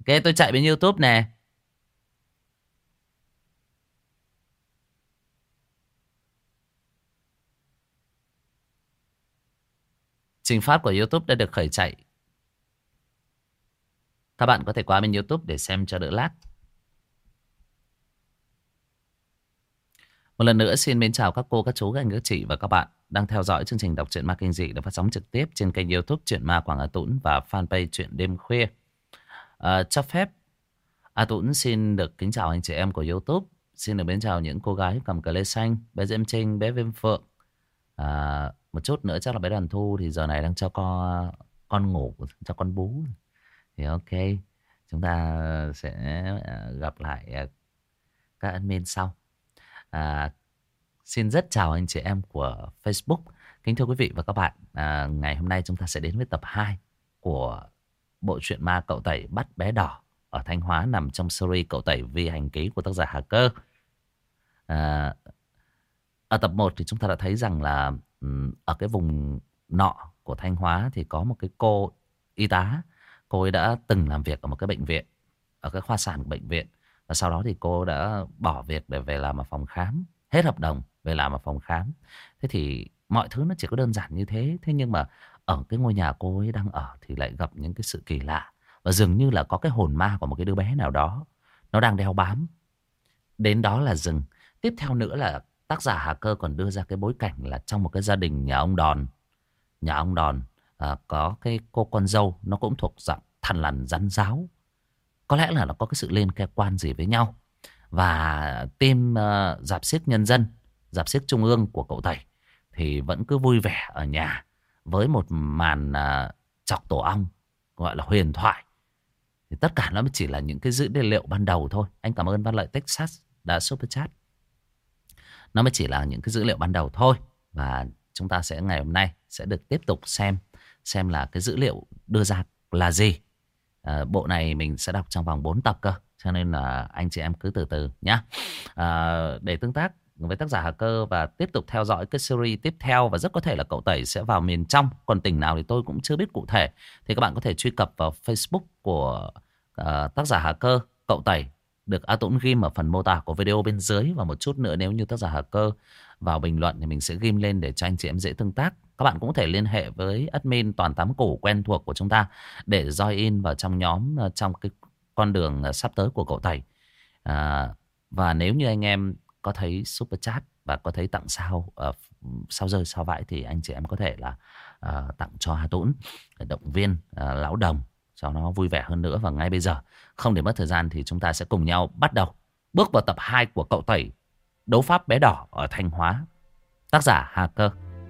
Ok, tôi chạy bên YouTube nè. Trình phát của YouTube đã được khởi chạy. Các bạn có thể qua bên YouTube để xem cho đỡ lag. Một lần nữa xin mến chào các cô, các chú, các anh, các chị và các bạn đang theo dõi chương trình đọc truyện ma kinh dị được phát sóng trực tiếp trên kênh YouTube Truyện Ma Quảng A Tũng và fanpage Truyện Đêm Khuya. Cho phép A Tũng xin được kính chào anh chị em của YouTube. Xin được mến chào những cô gái cầm cờ lê xanh, bé Diễm Trinh, bé Viêm Phượng. Một chút nữa chắc là bé Đoàn Thu thì giờ này đang cho con ngủ, cho con bú. Thì ok, chúng ta sẽ gặp lại các admin sau. Xin rất chào anh chị em của Facebook. Kính thưa quý vị và các bạn, ngày hôm nay chúng ta sẽ đến với tập 2 của bộ truyện ma Cậu Tẩy bắt bé đỏ ở Thanh Hóa, nằm trong series Cậu Tẩy vi hành ký của tác giả Hà Cơ. Ở tập 1 thì chúng ta đã thấy rằng là ở cái vùng nọ của Thanh Hóa thì có một cái cô y tá. Cô ấy đã từng làm việc ở một cái bệnh viện, ở cái khoa sản của bệnh viện. Và sau đó thì cô đã bỏ việc để về làm ở phòng khám. Hết hợp đồng về làm ở phòng khám. Thế thì mọi thứ nó chỉ có đơn giản như thế. Thế nhưng mà ở cái ngôi nhà cô ấy đang ở thì lại gặp những cái sự kỳ lạ. Và dường như là có cái hồn ma của một cái đứa bé nào đó, nó đang đeo bám. Đến đó là dừng. Tiếp theo nữa là tác giả Hà Cơ còn đưa ra cái bối cảnh là trong một cái gia đình nhà ông Đòn. Nhà ông Đòn có cái cô con dâu, nó cũng thuộc dạng thằn lằn rắn ráo. Có lẽ là nó có cái sự liên quan gì với nhau. Và team rạp xiếc nhân dân, rạp xiếc trung ương của Cậu Tẩy thì vẫn cứ vui vẻ ở nhà với một màn chọc tổ ong gọi là huyền thoại. Thì tất cả nó mới chỉ là những cái dữ liệu ban đầu thôi. Anh cảm ơn Văn Lợi Texas đã super chat. Nó mới chỉ là những cái dữ liệu ban đầu thôi. Và chúng ta sẽ ngày hôm nay sẽ được tiếp tục xem là cái dữ liệu đưa ra là gì. Bộ này mình sẽ đọc trong vòng 4 tập cơ, cho nên là anh chị em cứ từ từ nhé. Để tương tác với tác giả Hà Cơ và tiếp tục theo dõi cái series tiếp theo, và rất có thể là Cậu Tẩy sẽ vào miền trong, còn tỉnh nào thì tôi cũng chưa biết cụ thể, thì các bạn có thể truy cập vào Facebook của tác giả Hà Cơ Cậu Tẩy, được A Tũng ghim ở phần mô tả của video bên dưới. Và một chút nữa nếu như tác giả Hà Cơ vào bình luận thì mình sẽ ghim lên để cho anh chị em dễ tương tác. Các bạn cũng có thể liên hệ với admin Toàn Tám Củ quen thuộc của chúng ta để join in vào trong nhóm, trong cái con đường sắp tới của Cậu Tẩy. Và nếu như anh em có thấy super chat và có thấy tặng sao sao rơi sao vãi thì anh chị em có thể là tặng cho Hà Tũng để động viên lão đồng cho nó vui vẻ hơn nữa. Và ngay bây giờ không để mất thời gian thì chúng ta sẽ cùng nhau bắt đầu bước vào tập 2 của Cậu Tẩy đấu pháp bé đỏ ở Thanh Hóa, tác giả Hà Cơ.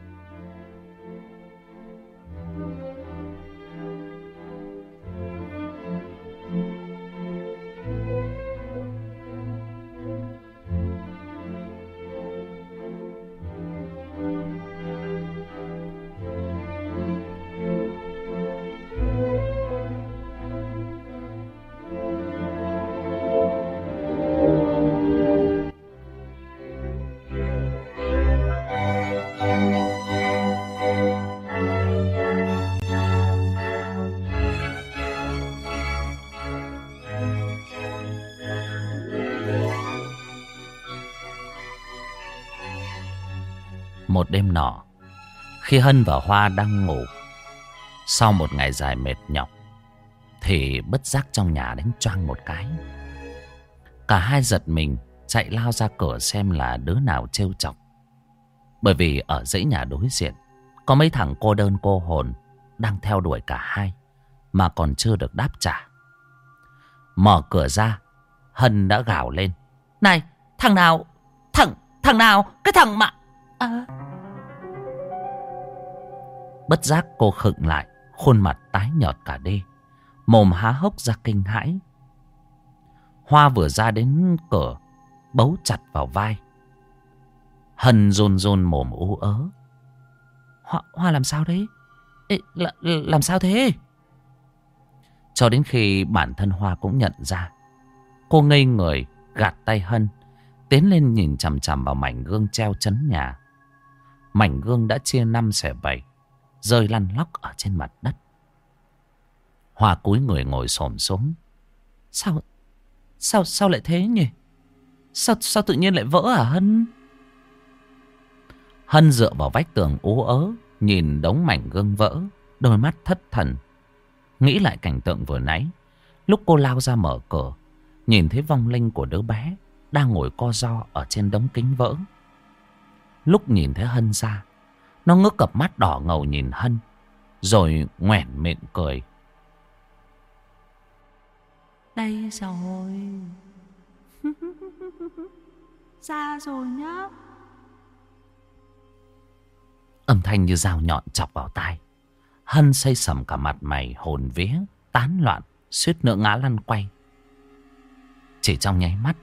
Một đêm nọ, khi Hân và Hoa đang ngủ sau một ngày dài mệt nhọc, thì bất giác trong nhà đánh choang một cái. Cả hai giật mình chạy lao ra cửa xem là đứa nào trêu chọc. Bởi vì ở dãy nhà đối diện có mấy thằng cô đơn cô hồn đang theo đuổi cả hai mà còn chưa được đáp trả. Mở cửa ra, Hân đã gào lên: "Này, thằng nào? Thằng nào? Cái thằng mà..." Bất giác cô khựng lại, khuôn mặt tái nhợt cả đi, mồm há hốc ra kinh hãi. Hoa vừa ra đến cửa bấu chặt vào vai. Hân run run mồm ú ớ: Hoa làm sao đấy? Làm sao thế? Cho đến khi bản thân Hoa cũng nhận ra, cô ngây người gạt tay Hân, tiến lên nhìn chằm chằm vào mảnh gương treo chắn nhà. Mảnh gương đã chia 5 xẻ 7, rơi lăn lóc ở trên mặt đất. Hoa cúi người ngồi xổm xuống, Sao sao lại thế nhỉ? Sao tự nhiên lại vỡ hả Hân? Hân dựa vào vách tường ú ớ, nhìn đống mảnh gương vỡ, đôi mắt thất thần. Nghĩ lại cảnh tượng vừa nãy, lúc cô lao ra mở cửa, nhìn thấy vong linh của đứa bé đang ngồi co ro ở trên đống kính vỡ. Lúc nhìn thấy Hân ra, nó ngước cặp mắt đỏ ngầu nhìn Hân, rồi nhoẻn miệng cười. Đây rồi. Ra rồi nhá. Âm thanh như dao nhọn chọc vào tai. Hân xây sầm cả mặt mày, hồn vía tán loạn, suýt nữa ngã lăn quay. Chỉ trong nháy mắt,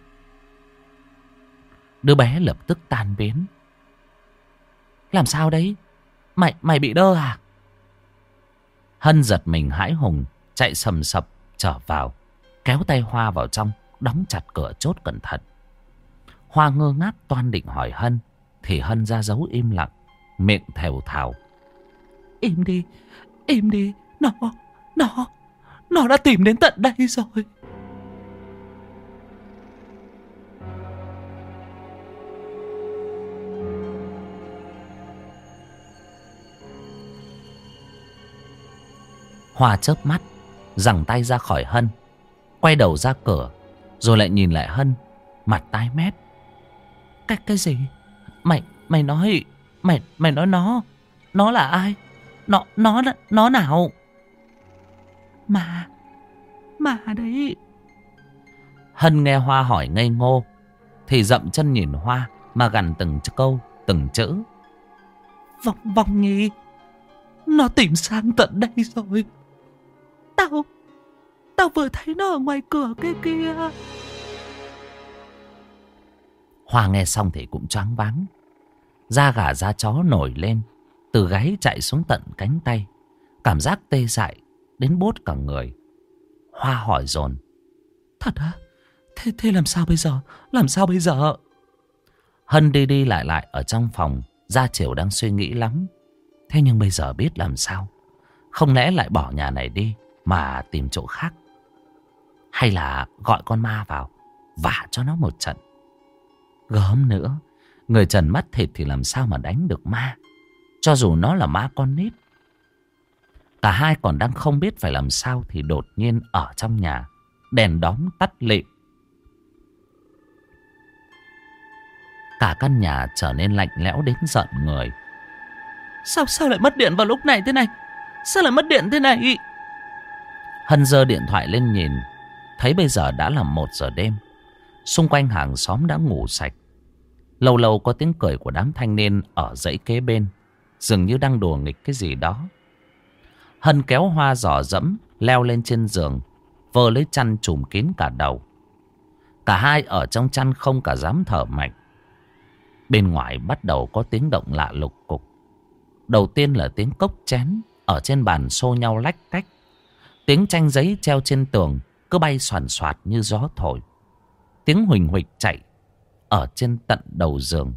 đứa bé lập tức tan biến. Làm sao đấy? Mày bị đơ à? Hân giật mình hãi hùng, chạy sầm sập trở vào, kéo tay Hoa vào trong, đóng chặt cửa chốt cẩn thận. Hoa ngơ ngác toan định hỏi Hân, thì Hân ra dấu im lặng, miệng thều thào. Im đi, im đi. Nó đã tìm đến tận đây rồi. Hoa chớp mắt, giằng tay ra khỏi Hân, quay đầu ra cửa, rồi lại nhìn lại Hân, mặt tái mét. Cái gì? Mày nói nó là ai? Nó nào? Mà đấy. Hân nghe Hoa hỏi ngây ngô, thì dậm chân nhìn Hoa mà gằn từng câu từng chữ. Vong Nhi, nó tìm sang tận đây rồi. Tao vừa thấy nó ở ngoài cửa kia. Hoa nghe xong thì cũng choáng váng, da gà da chó nổi lên, từ gáy chạy xuống tận cánh tay, cảm giác tê dại đến buốt cả người. Hoa hỏi dồn. Thật á? Thế làm sao bây giờ? Làm sao bây giờ? Hân đi đi lại ở trong phòng, Gia Chiểu đang suy nghĩ lắm. Thế nhưng bây giờ biết làm sao? Không lẽ lại bỏ nhà này đi mà tìm chỗ khác? Hay là gọi con ma vào vả cho nó một trận? Gớm nữa, người trần mắt thịt thì làm sao mà đánh được ma, cho dù nó là ma con nít. Cả hai còn đang không biết phải làm sao thì đột nhiên ở trong nhà đèn đóm tắt lịm. Cả căn nhà trở nên lạnh lẽo đến giận người. Sao lại mất điện vào lúc này thế này? Sao lại mất điện thế này? Hân giơ điện thoại lên nhìn, thấy bây giờ đã là 1 giờ đêm. Xung quanh hàng xóm đã ngủ sạch. Lâu lâu có tiếng cười của đám thanh niên ở dãy kế bên, dường như đang đùa nghịch cái gì đó. Hân kéo Hoa dò dẫm leo lên trên giường, vơ lấy chăn trùm kín cả đầu. Cả hai ở trong chăn không cả dám thở mạnh. Bên ngoài bắt đầu có tiếng động lạ lục cục. Đầu tiên là tiếng cốc chén ở trên bàn xô nhau lách cách. Tiếng tranh giấy treo trên tường cứ bay xoàn xoạt như gió thổi. Tiếng huỳnh huỳnh chạy ở trên tận đầu giường.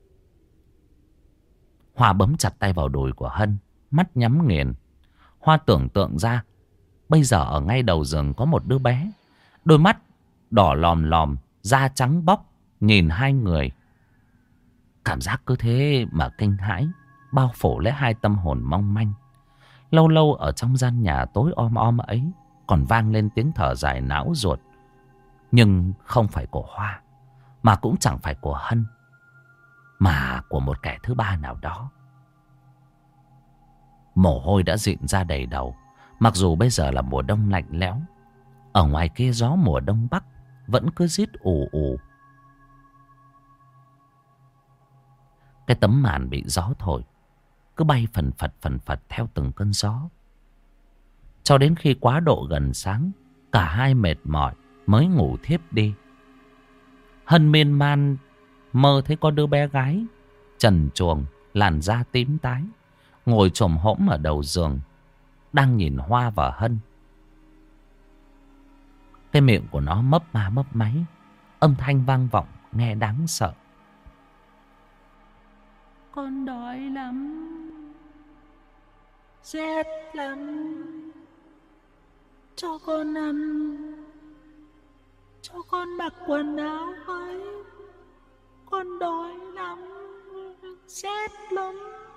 Hoa bấm chặt tay vào đùi của Hân, mắt nhắm nghiền. Hoa tưởng tượng ra bây giờ ở ngay đầu giường có một đứa bé, đôi mắt đỏ lòm lòm, da trắng bóc, nhìn hai người. Cảm giác cứ thế mà kinh hãi bao phủ lấy hai tâm hồn mong manh. Lâu lâu ở trong gian nhà tối om om ấy còn vang lên tiếng thở dài não ruột. Nhưng không phải của Hoa, mà cũng chẳng phải của Hân, mà của một kẻ thứ ba nào đó. Mồ hôi đã rịn ra đầy đầu. Mặc dù bây giờ là mùa đông lạnh lẽo, ở ngoài kia gió mùa đông bắc vẫn cứ rít ù ù. Cái tấm màn bị gió thổi cứ bay phần phật theo từng cơn gió. Cho đến khi quá độ gần sáng, cả hai mệt mỏi mới ngủ thiếp đi. Hân miên man mơ thấy có đứa bé gái trần truồng, làn da tím tái, ngồi chồm hổm ở đầu giường, đang nhìn Hoa và Hân. Cái miệng của nó mấp ma mấp máy, âm thanh vang vọng nghe đáng sợ. Con đói lắm, rét lắm, cho con ăn cho con mặc quần áo với. Con đói lắm, rét lắm.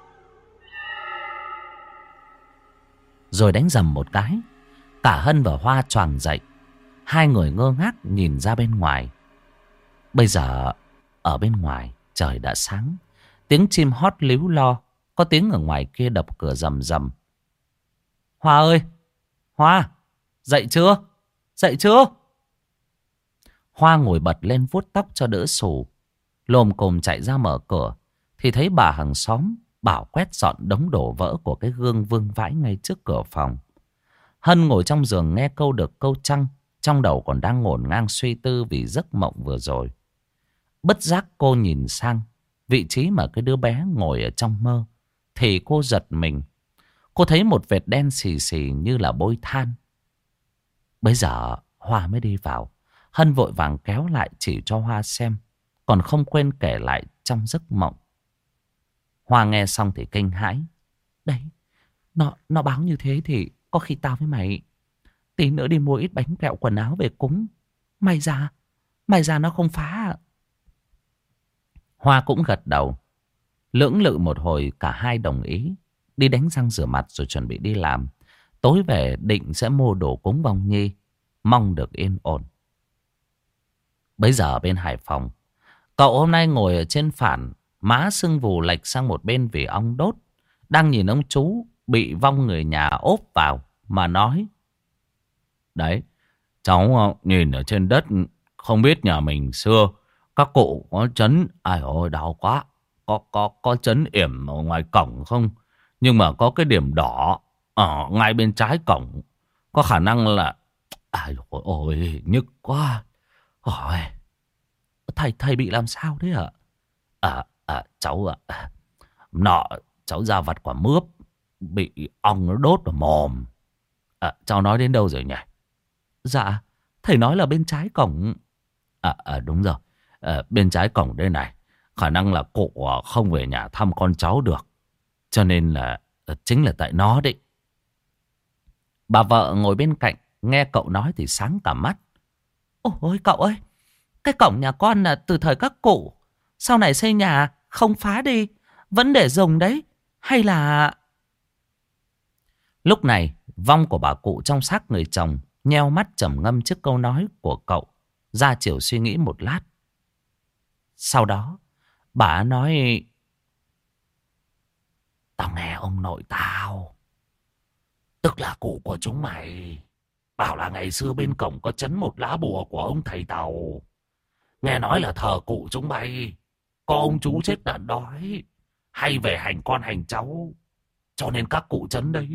Rồi đánh rầm một cái, cả Hân và Hoa choàng dậy. Hai người ngơ ngác nhìn ra bên ngoài. Bây giờ ở bên ngoài trời đã sáng. Tiếng chim hót líu lo. Có tiếng ở ngoài kia đập cửa rầm rầm. Hoa ơi! Hoa! Dậy chưa? Dậy chưa? Hoa ngồi bật lên vuốt tóc cho đỡ xù. Lồm cồm chạy ra mở cửa. Thì thấy bà hàng xóm bảo quét dọn đống đổ vỡ của cái gương vương vãi ngay trước cửa phòng. Hân ngồi trong giường nghe câu được câu trăng. Trong đầu còn đang ngổn ngang suy tư vì giấc mộng vừa rồi. Bất giác cô nhìn sang vị trí mà cái đứa bé ngồi ở trong mơ. Thì cô giật mình. Cô thấy một vệt đen xì xì như là bôi than. Bây giờ Hoa mới đi vào. Hân vội vàng kéo lại chỉ cho Hoa xem. Còn không quên kể lại trong giấc mộng. Hoa nghe xong thì kinh hãi. Đấy, nó báo như thế thì có khi tao với mày tí nữa đi mua ít bánh kẹo quần áo về cúng. May ra nó không phá. Hoa cũng gật đầu. Lưỡng lự một hồi cả hai đồng ý. Đi đánh răng rửa mặt rồi chuẩn bị đi làm. Tối về định sẽ mua đồ cúng vong nhi. Mong được yên ổn. Bấy giờ bên Hải Phòng, cậu hôm nay ngồi ở trên phản. Má sưng vù lệch sang một bên vì ong đốt. Đang nhìn ông chú bị vong người nhà ốp vào mà nói. Đấy, cháu nhìn ở trên đất. Không biết nhà mình xưa các cụ có trấn, ai ôi đau quá, có trấn yểm ở ngoài cổng không? Nhưng mà có cái điểm đỏ ở ngay bên trái cổng. Có khả năng là ai ôi nhức quá. Ôi, thầy bị làm sao thế ạ? Cháu cháu ra vặt quả mướp bị ong nó đốt vào mồm. Cháu nói đến đâu rồi nhỉ? Dạ, thầy nói là bên trái cổng. Đúng rồi. Bên trái cổng đây này. Khả năng là cụ không về nhà thăm con cháu được. Cho nên là chính là tại nó đấy. Bà vợ ngồi bên cạnh nghe cậu nói thì sáng cả mắt. Ôi cậu ơi, cái cổng nhà con là từ thời các cụ. Sau này xây nhà không phá đi, vẫn để dùng đấy. Hay là... Lúc này vong của bà cụ trong xác người chồng nheo mắt trầm ngâm trước câu nói của cậu. Ra chiều suy nghĩ một lát. Sau đó bà nói: tao nghe ông nội tao, tức là cụ của chúng mày, bảo là ngày xưa bên cổng có trấn một lá bùa của ông thầy Tàu. Nghe nói là thờ cụ chúng mày có ông chú chết đợt đói, hay về hành con hành cháu, cho nên các cụ trấn đấy.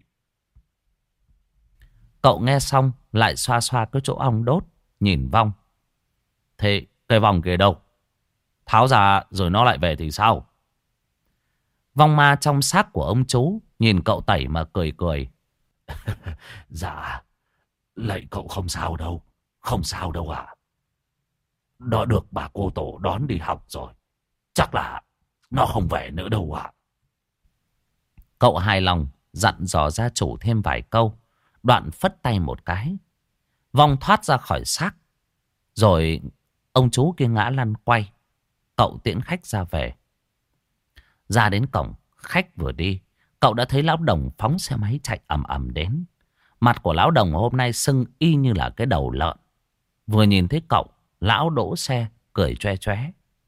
Cậu nghe xong lại xoa xoa cái chỗ ong đốt, nhìn vong. Thế cây vòng kia đâu? Tháo ra rồi nó lại về thì sao? Vong ma trong xác của ông chú nhìn cậu tẩy mà cười cười. Dạ, lạy cậu không sao đâu. Không sao đâu ạ. Nó được bà cô tổ đón đi học rồi. Chắc là nó không về nữa đâu ạ. Cậu hài lòng dặn dò gia chủ thêm vài câu. Đoạn phất tay một cái. Vong thoát ra khỏi xác. Rồi ông chú kia ngã lăn quay. Cậu tiễn khách ra về. Ra đến cổng, khách vừa đi, cậu đã thấy lão Đồng phóng xe máy chạy ầm ầm đến. Mặt của lão Đồng hôm nay sưng y như là cái đầu lợn. Vừa nhìn thấy cậu, lão đỗ xe, cười choe choé.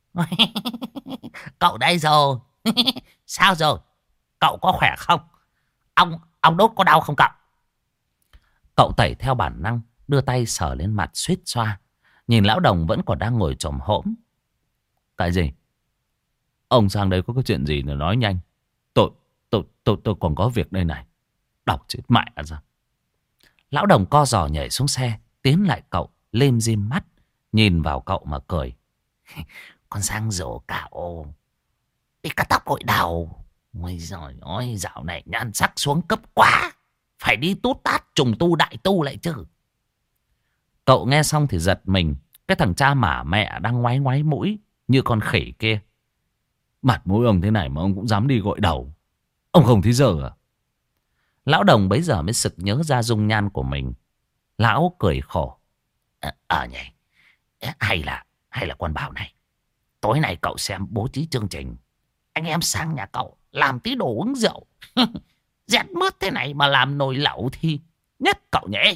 Cậu đây rồi. Sao rồi? Cậu có khỏe không? Ông đốt có đau không cậu? Cậu tẩy theo bản năng, đưa tay sờ lên mặt suýt xoa. Nhìn lão Đồng vẫn còn đang ngồi chồm hổm. Cái gì? Ông sang đây có cái chuyện gì nữa nói nhanh. Tôi còn có việc đây này. Đọc chết mẹ ra. Lão Đồng co giò nhảy xuống xe, tiến lại cậu, lim dim mắt, nhìn vào cậu mà cười. Con sang rổ cậu bị cắt tóc gội đầu. Ôi giời ơi, dạo này nhan sắc xuống cấp quá. Phải đi tút tát trùng tu đại tu lại chứ. Cậu nghe xong thì giật mình. Cái thằng cha mả mẹ đang ngoáy ngoáy mũi như con khỉ kia. Mặt mũi ông thế này mà ông cũng dám đi gội đầu. Ông không thấy giờ à? Lão Đồng bấy giờ mới sực nhớ ra dung nhan của mình. Lão cười khổ. Nhỉ. Hay là con Bảo này. Tối nay cậu xem bố trí chương trình. Anh em sang nhà cậu làm tí đồ uống rượu. Rét mướt thế này mà làm nồi lẩu thì nhất cậu nhỉ.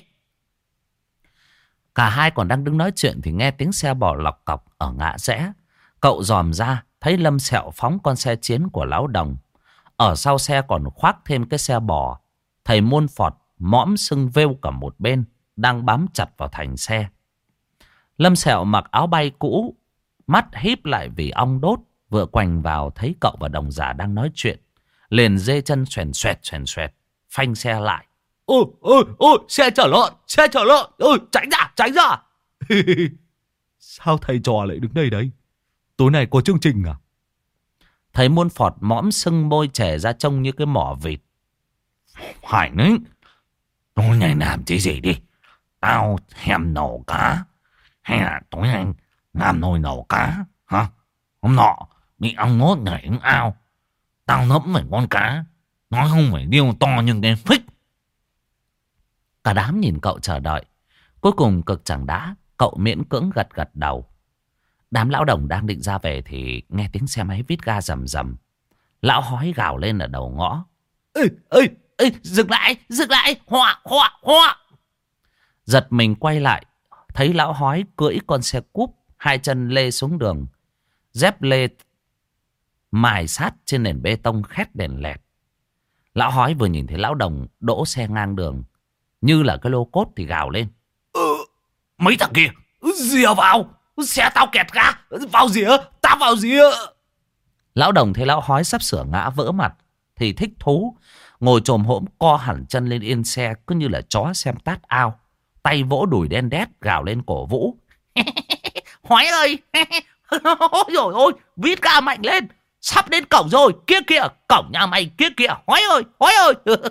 Cả hai còn đang đứng nói chuyện thì nghe tiếng xe bò lọc cọc ở ngã rẽ. Cậu dòm ra thấy Lâm Sẹo phóng con xe chiến của lão Đồng. Ở sau xe còn khoác thêm cái xe bò. Thầy Môn Phọt mõm sưng vêu cả một bên, đang bám chặt vào thành xe. Lâm Sẹo mặc áo bay cũ, mắt híp lại vì ong đốt, vừa quành vào thấy cậu và Đồng Giả đang nói chuyện, liền dê chân xoèn xoẹt, phanh xe lại. Ôi, xe chở lợn, tránh ra. Sao thầy trò lại đứng đây đấy? Tối nay có chương trình à? Thầy Môn Phọt mõm sưng môi chẻ ra trông như cái mỏ vịt. Phải đấy. Tối nay làm cái gì đi? Tao thèm nấu cá. Hay là tối nay làm nồi nấu cá hả? Hôm nọ bị ong ngốt nhảy xuống ao. Tao ngẫm phải con cá. Nó không phải điêu to như cái phích. Cả đám nhìn cậu chờ đợi. Cuối cùng cực chẳng đã, cậu miễn cưỡng gật đầu. Đám lão Đồng đang định ra về thì nghe tiếng xe máy vít ga rầm rầm. Lão Hói gào lên ở đầu ngõ. Ê, dừng lại, họa. Giật mình quay lại, thấy lão Hói cưỡi con xe cúp, hai chân lê xuống đường. Dép lê mài sát trên nền bê tông khét đèn lẹt. Lão Hói vừa nhìn thấy lão Đồng đỗ xe ngang đường, như là cái lô cốt thì gào lên. Mấy thằng kia, rìa vào, xe tao kẹt ga, tao vào rìa. Lão Đồng thấy lão Hói sắp sửa ngã vỡ mặt thì thích thú, ngồi chồm hổm co hẳn chân lên yên xe, cứ như là chó xem tát ao, tay vỗ đùi đen đét gào lên cổ vũ. Hói ơi, ôi, vít ga mạnh lên, sắp đến cổng rồi, kia kìa, cổng nhà mày kia kìa, Hói ơi.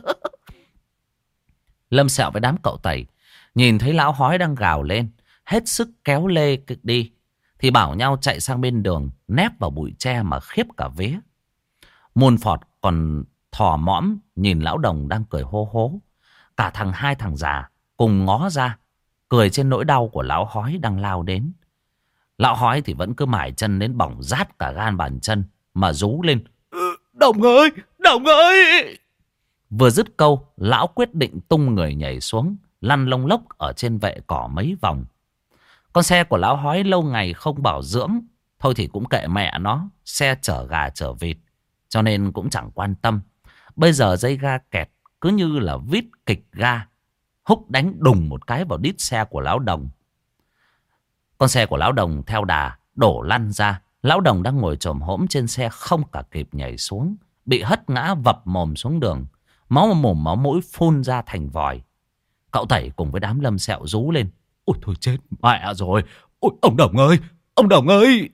Lâm Sẹo với đám cậu Tẩy nhìn thấy lão Hói đang gào lên, hết sức kéo lê đi, thì bảo nhau chạy sang bên đường, nép vào bụi tre mà khiếp cả vía. Môn Phọt còn thò mõm nhìn lão Đồng đang cười hô hố. Cả hai thằng già cùng ngó ra, cười trên nỗi đau của lão Hói đang lao đến. Lão Hói thì vẫn cứ mải chân đến bỏng rát cả gan bàn chân mà rú lên. Đồng ơi! Vừa dứt câu, lão quyết định tung người nhảy xuống, lăn lông lốc ở trên vệ cỏ mấy vòng. Con xe của lão Hói lâu ngày không bảo dưỡng, thôi thì cũng kệ mẹ nó, xe chở gà chở vịt, cho nên cũng chẳng quan tâm. Bây giờ dây ga kẹt, cứ như là vít kịch ga, húc đánh đùng một cái vào đít xe của lão Đồng. Con xe của lão Đồng theo đà đổ lăn ra. Lão Đồng đang ngồi chồm hổm trên xe không cả kịp nhảy xuống, bị hất ngã vập mồm xuống đường, máu mồm máu mũi phun ra thành vòi. Cậu Tẩy cùng với đám Lâm Sẹo rú lên. Ôi thôi chết mẹ rồi. Ôi ông Đồng ơi.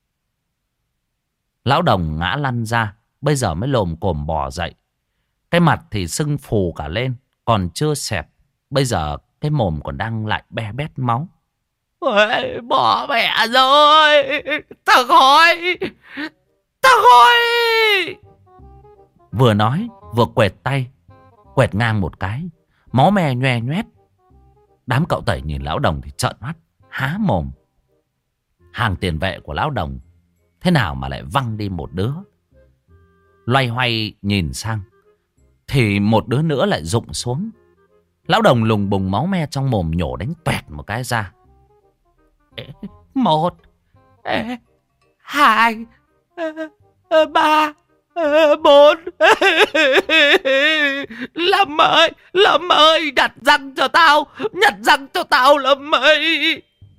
Lão Đồng ngã lăn ra, bây giờ mới lồm cồm bò dậy. Cái mặt thì sưng phù cả lên, còn chưa xẹp. Bây giờ cái mồm còn đang lại be bét máu. Ôi, bỏ mẹ rồi. Thằng Hói. Vừa nói vừa quẹt tay, quẹt ngang một cái, máu me nhoe nhoét. Đám cậu Tẩy nhìn lão Đồng thì trợn mắt há mồm. Hàng tiền vệ của lão Đồng thế nào mà lại văng đi một đứa. Loay hoay nhìn sang thì một đứa nữa lại rụng xuống. Lão Đồng lùng bùng máu me trong mồm nhổ đánh toẹt một cái ra. 1 2 3 4. Lâm ơi, nhặt răng cho tao Lâm ơi.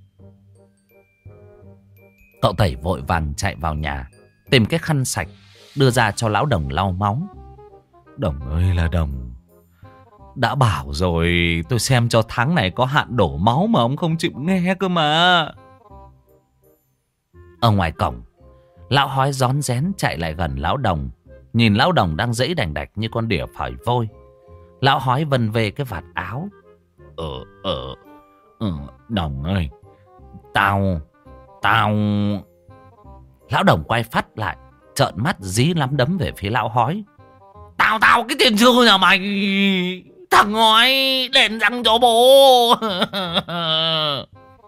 Cậu Tẩy vội vàng chạy vào nhà, tìm cái khăn sạch đưa ra cho lão Đồng lau máu. Đồng ơi là Đồng, đã bảo rồi, tôi xem cho tháng này có hạn đổ máu mà ông không chịu nghe cơ mà. Ở ngoài cổng, lão Hói rón rén chạy lại gần lão Đồng, nhìn lão Đồng đang giãy đành đạch như con đỉa phởi vôi. Lão Hói vân về cái vạt áo. Đồng ơi, tao. Lão Đồng quay phát lại, trợn mắt dí lắm đấm về phía lão Hói. Tao cái tiền sư nhà mày. Thằng Hói đền răng cho bố.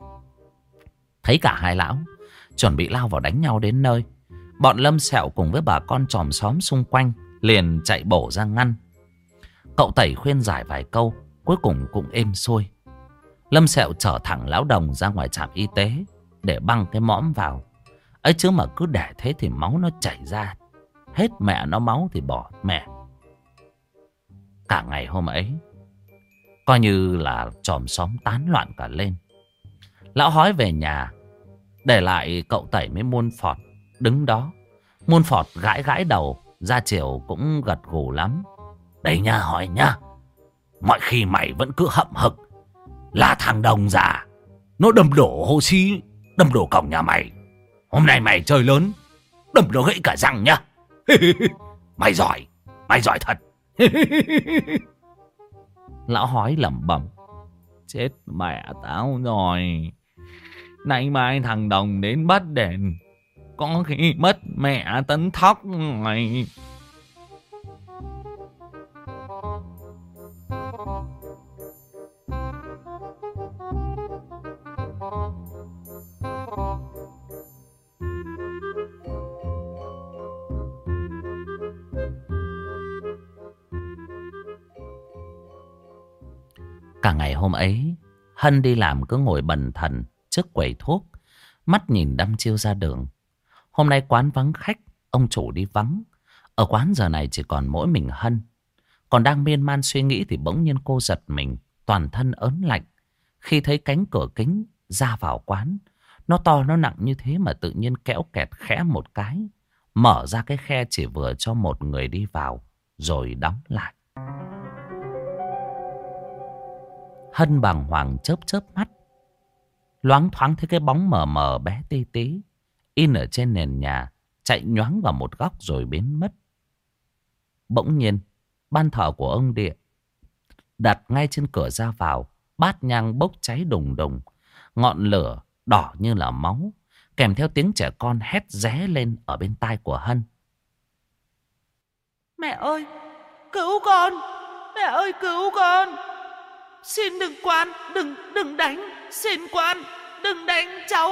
Thấy cả hai lão chuẩn bị lao vào đánh nhau đến nơi, bọn Lâm Sẹo cùng với bà con chòm xóm xung quanh liền chạy bổ ra ngăn. Cậu Tẩy khuyên giải vài câu, cuối cùng cũng êm xuôi. Lâm Sẹo chở thẳng lão Đồng ra ngoài trạm y tế để băng cái mõm vào. Ấy chứ mà cứ để thế thì máu nó chảy ra, hết mẹ nó máu thì bỏ mẹ. Cả ngày hôm ấy coi như là chòm xóm tán loạn cả lên. Lão Hói về nhà, để lại cậu Tẩy với Muôn Phọt đứng đó. Muôn Phọt gãi gãi đầu, ra chiều cũng gật gù lắm. Đây nha Hói nha, mọi khi mày vẫn cứ hậm hực là thằng Đồng già nó đâm đổ hồ xí, đâm đổ cổng nhà mày. Hôm nay mày chơi lớn, đâm nó gãy cả răng nhá. Mày giỏi thật. Lão Hói lẩm bẩm. Chết mẹ tao rồi. Nay mai thằng Đồng đến bắt đền, có khi mất mẹ tấn thóc rồi. Cả ngày hôm ấy, Hân đi làm cứ ngồi bần thần trước quầy thuốc, mắt nhìn đăm chiêu ra đường. Hôm nay quán vắng khách, ông chủ đi vắng. Ở quán giờ này chỉ còn mỗi mình Hân. Còn đang miên man suy nghĩ thì bỗng nhiên cô giật mình, toàn thân ớn lạnh khi thấy cánh cửa kính ra vào quán. Nó to nó nặng như thế mà tự nhiên kéo kẹt khẽ một cái, mở ra cái khe chỉ vừa cho một người đi vào, rồi đóng lại. Hân bàng hoàng chớp chớp mắt, loáng thoáng thấy cái bóng mờ mờ bé tí tí in ở trên nền nhà, chạy nhoáng vào một góc rồi biến mất. Bỗng nhiên, ban thờ của ông Địa đặt ngay trên cửa ra vào, bát nhang bốc cháy đùng đùng, ngọn lửa đỏ như là máu, kèm theo tiếng trẻ con hét ré lên ở bên tai của Hân. Mẹ ơi, cứu con! Mẹ ơi, cứu con! Xin đừng quan, đừng đánh! Xin quan, đừng đánh cháu!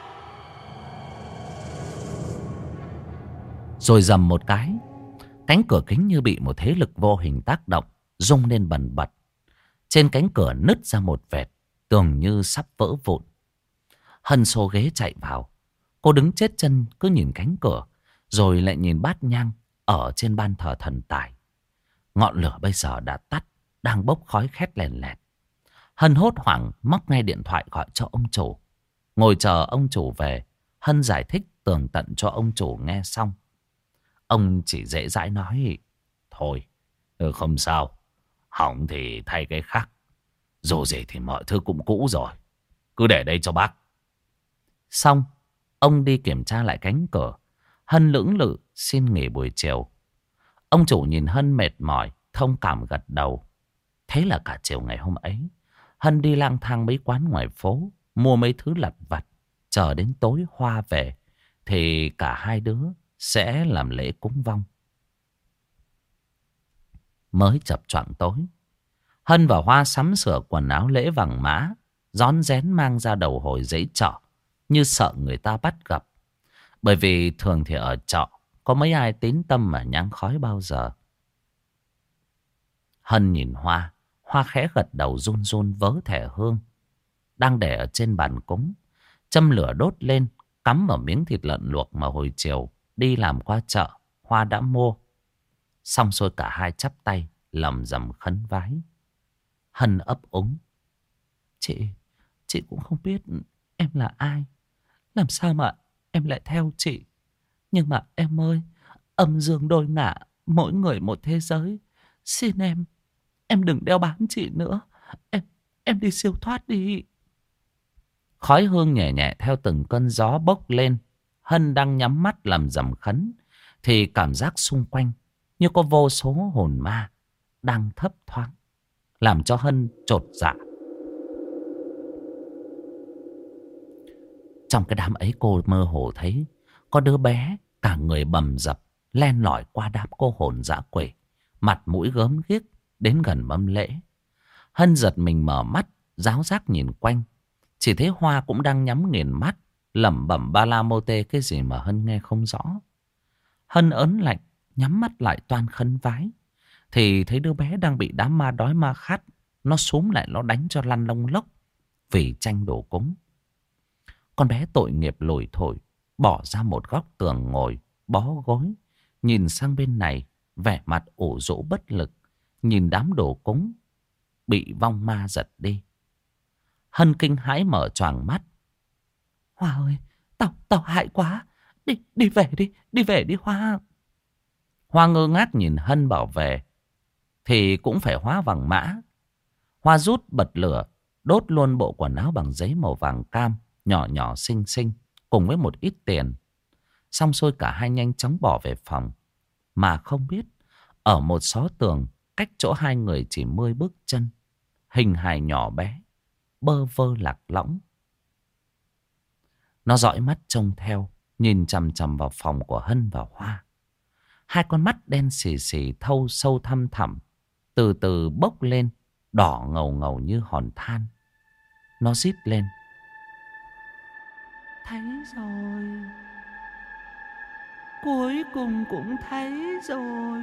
Rồi rầm một cái, cánh cửa kính như bị một thế lực vô hình tác động, rung lên bần bật. Trên cánh cửa nứt ra một vệt, tưởng như sắp vỡ vụn. Hân xô ghế chạy vào. Cô đứng chết chân cứ nhìn cánh cửa, rồi lại nhìn bát nhang ở trên ban thờ thần tài. Ngọn lửa bây giờ đã tắt, đang bốc khói khét lèn lẹt. Hân hốt hoảng móc ngay điện thoại gọi cho ông chủ. Ngồi chờ ông chủ về, Hân giải thích tường tận cho ông chủ nghe xong. Ông chỉ dễ dãi nói: Thôi, không sao, hỏng thì thay cái khác. Dù gì thì mọi thứ cũng cũ rồi, cứ để đây cho bác. Xong, ông đi kiểm tra lại cánh cửa. Hân lưỡng lự xin nghỉ buổi chiều. Ông chủ nhìn Hân mệt mỏi, thông cảm gật đầu. Thế là cả chiều ngày hôm ấy, Hân đi lang thang mấy quán ngoài phố, mua mấy thứ lặt vặt. Chờ đến tối Hoa về thì cả hai đứa sẽ làm lễ cúng vong. Mới chập choạng tối, Hân và Hoa sắm sửa quần áo lễ vàng mã, rón rén mang ra đầu hồi giấy trọ, như sợ người ta bắt gặp. Bởi vì thường thì ở trọ có mấy ai tín tâm mà nhang khói bao giờ. Hân nhìn Hoa, Hoa khẽ gật đầu run run vớ thẻ hương đang để ở trên bàn cúng, châm lửa đốt lên, cắm vào miếng thịt lợn luộc mà hồi chiều đi làm qua chợ Hoa đã mua. Xong xuôi cả hai chắp tay lầm rầm khấn vái. Hân ấp úng: Chị cũng không biết em là ai, làm sao mà em lại theo chị. Nhưng mà em ơi, âm dương đôi ngả, mỗi người một thế giới. Xin em đừng đeo bám chị nữa. Em đi siêu thoát đi. Khói hương nhẹ nhẹ theo từng cơn gió bốc lên. Hân đang nhắm mắt làm rầm khấn thì cảm giác xung quanh như có vô số hồn ma đang thấp thoáng, làm cho Hân chột dạ. Trong cái đám ấy cô mơ hồ thấy có đứa bé cả người bầm dập len lỏi qua đám cô hồn dã quỷ, mặt mũi gớm ghiếc đến gần mâm lễ. Hân giật mình mở mắt, ráo rác nhìn quanh, Chỉ thấy Hoa cũng đang nhắm nghiền mắt, lẩm bẩm ba la mô tê cái gì mà Hân nghe không rõ. Hân ớn lạnh, nhắm mắt lại toan khấn vái. Thì thấy đứa bé đang bị đám ma đói ma khát. Nó xúm lại nó đánh cho lăn lông lốc vì tranh đồ cúng. Con bé tội nghiệp lủi thổi, bỏ ra một góc tường ngồi, bó gối, nhìn sang bên này, vẻ mặt ủ rũ bất lực, nhìn đám đồ cúng bị vong ma giật đi. Hân kinh hãi mở choàng mắt. Hoa ơi, tao hại quá. Đi về đi Hoa. Hoa ngơ ngác nhìn Hân bảo về thì cũng phải hóa vàng mã. Hoa rút bật lửa, đốt luôn bộ quần áo bằng giấy màu vàng cam, nhỏ nhỏ xinh xinh, cùng với một ít tiền. Xong xuôi cả hai nhanh chóng bỏ về phòng. Mà không biết, ở một xó tường, cách chỗ hai người chỉ 10 bước chân, hình hài nhỏ bé, bơ vơ lạc lõng. Nó dõi mắt trông theo, nhìn chằm chằm vào phòng của Hân và Hoa. Hai con mắt đen xì xì thâu sâu thăm thẳm, từ từ bốc lên, đỏ ngầu ngầu như hòn than. Nó rít lên. Thấy rồi. Cuối cùng cũng thấy rồi.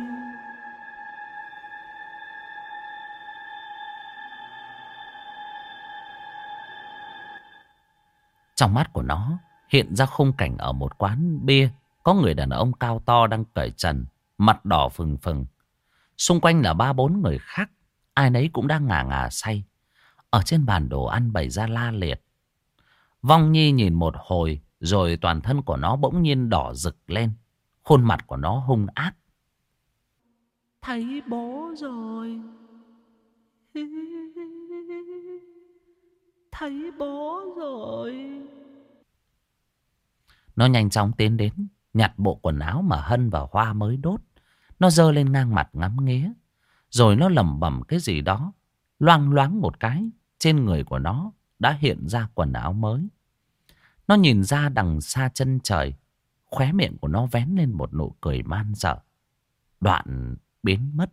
Trong mắt của nó hiện ra khung cảnh ở một quán bia. Có người đàn ông cao to đang cởi trần, mặt đỏ phừng phừng. Xung quanh là 3-4 người khác, ai nấy cũng đang ngà ngà say. Ở trên bàn đồ ăn bày ra la liệt. Vong Nhi nhìn một hồi, rồi toàn thân của nó bỗng nhiên đỏ rực lên. Khuôn mặt của nó hung ác. Thấy bố rồi. Thấy bố rồi. Nó nhanh chóng tiến đến, nhặt bộ quần áo mà Hân và Hoa mới đốt. Nó giơ lên ngang mặt ngắm nghía. Rồi nó lẩm bẩm cái gì đó. Loang loáng một cái, trên người của nó đã hiện ra quần áo mới. Nó nhìn ra đằng xa chân trời. Khóe miệng của nó vén lên một nụ cười man dợ. Đoạn biến mất.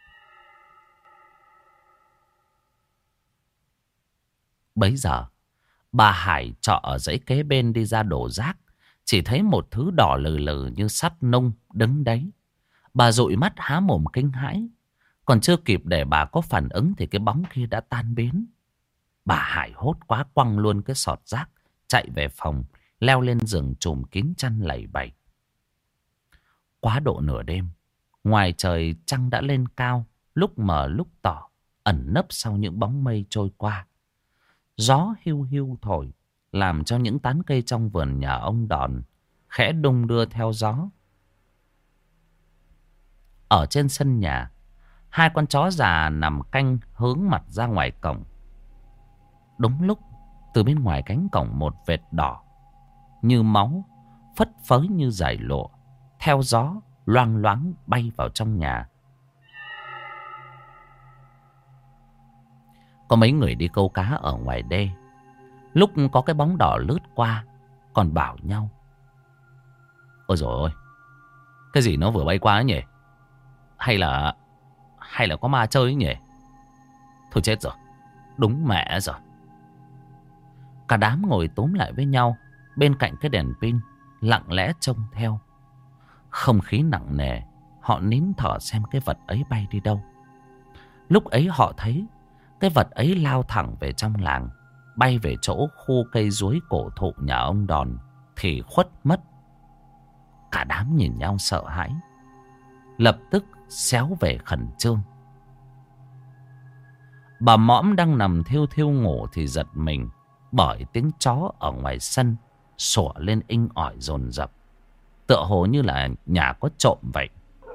Bấy giờ, bà Hải trọ ở dãy kế bên đi ra đổ rác. Chỉ thấy một thứ đỏ lừ lừ như sắt nung đứng đấy. Bà dụi mắt há mồm kinh hãi. Còn chưa kịp để bà có phản ứng thì cái bóng kia đã tan biến. Bà Hải hốt quá quăng luôn cái sọt rác, chạy về phòng, leo lên giường trùm kín chăn lầy bầy. Quá độ nửa đêm, ngoài trời trăng đã lên cao, lúc mờ lúc tỏ, ẩn nấp sau những bóng mây trôi qua. Gió hiu hiu thổi, làm cho những tán cây trong vườn nhà ông Đòn khẽ đung đưa theo gió. Ở trên sân nhà, hai con chó già nằm canh hướng mặt ra ngoài cổng. Đúng lúc, từ bên ngoài cánh cổng một vệt đỏ như máu, phất phới như dải lụa, theo gió loang loáng bay vào trong nhà. Có mấy người đi câu cá ở ngoài đê, lúc có cái bóng đỏ lướt qua, còn bảo nhau: ôi dồi ôi, cái gì nó vừa bay qua ấy nhỉ? Hay là có ma chơi ấy nhỉ? Thôi chết rồi, đúng mẹ rồi. Cả đám ngồi túm lại với nhau bên cạnh cái đèn pin, lặng lẽ trông theo. Không khí nặng nề, họ nín thở xem cái vật ấy bay đi đâu. Lúc ấy họ thấy cái vật ấy lao thẳng về trong làng, bay về chỗ khu cây chuối cổ thụ nhà ông Đòn thì khuất mất. Cả đám nhìn nhau sợ hãi, lập tức xéo về khẩn trương. Bà Mõm đang nằm thiêu thiêu ngủ thì giật mình bởi tiếng chó ở ngoài sân sủa lên inh ỏi dồn dập, tựa hồ như là nhà có trộm vậy.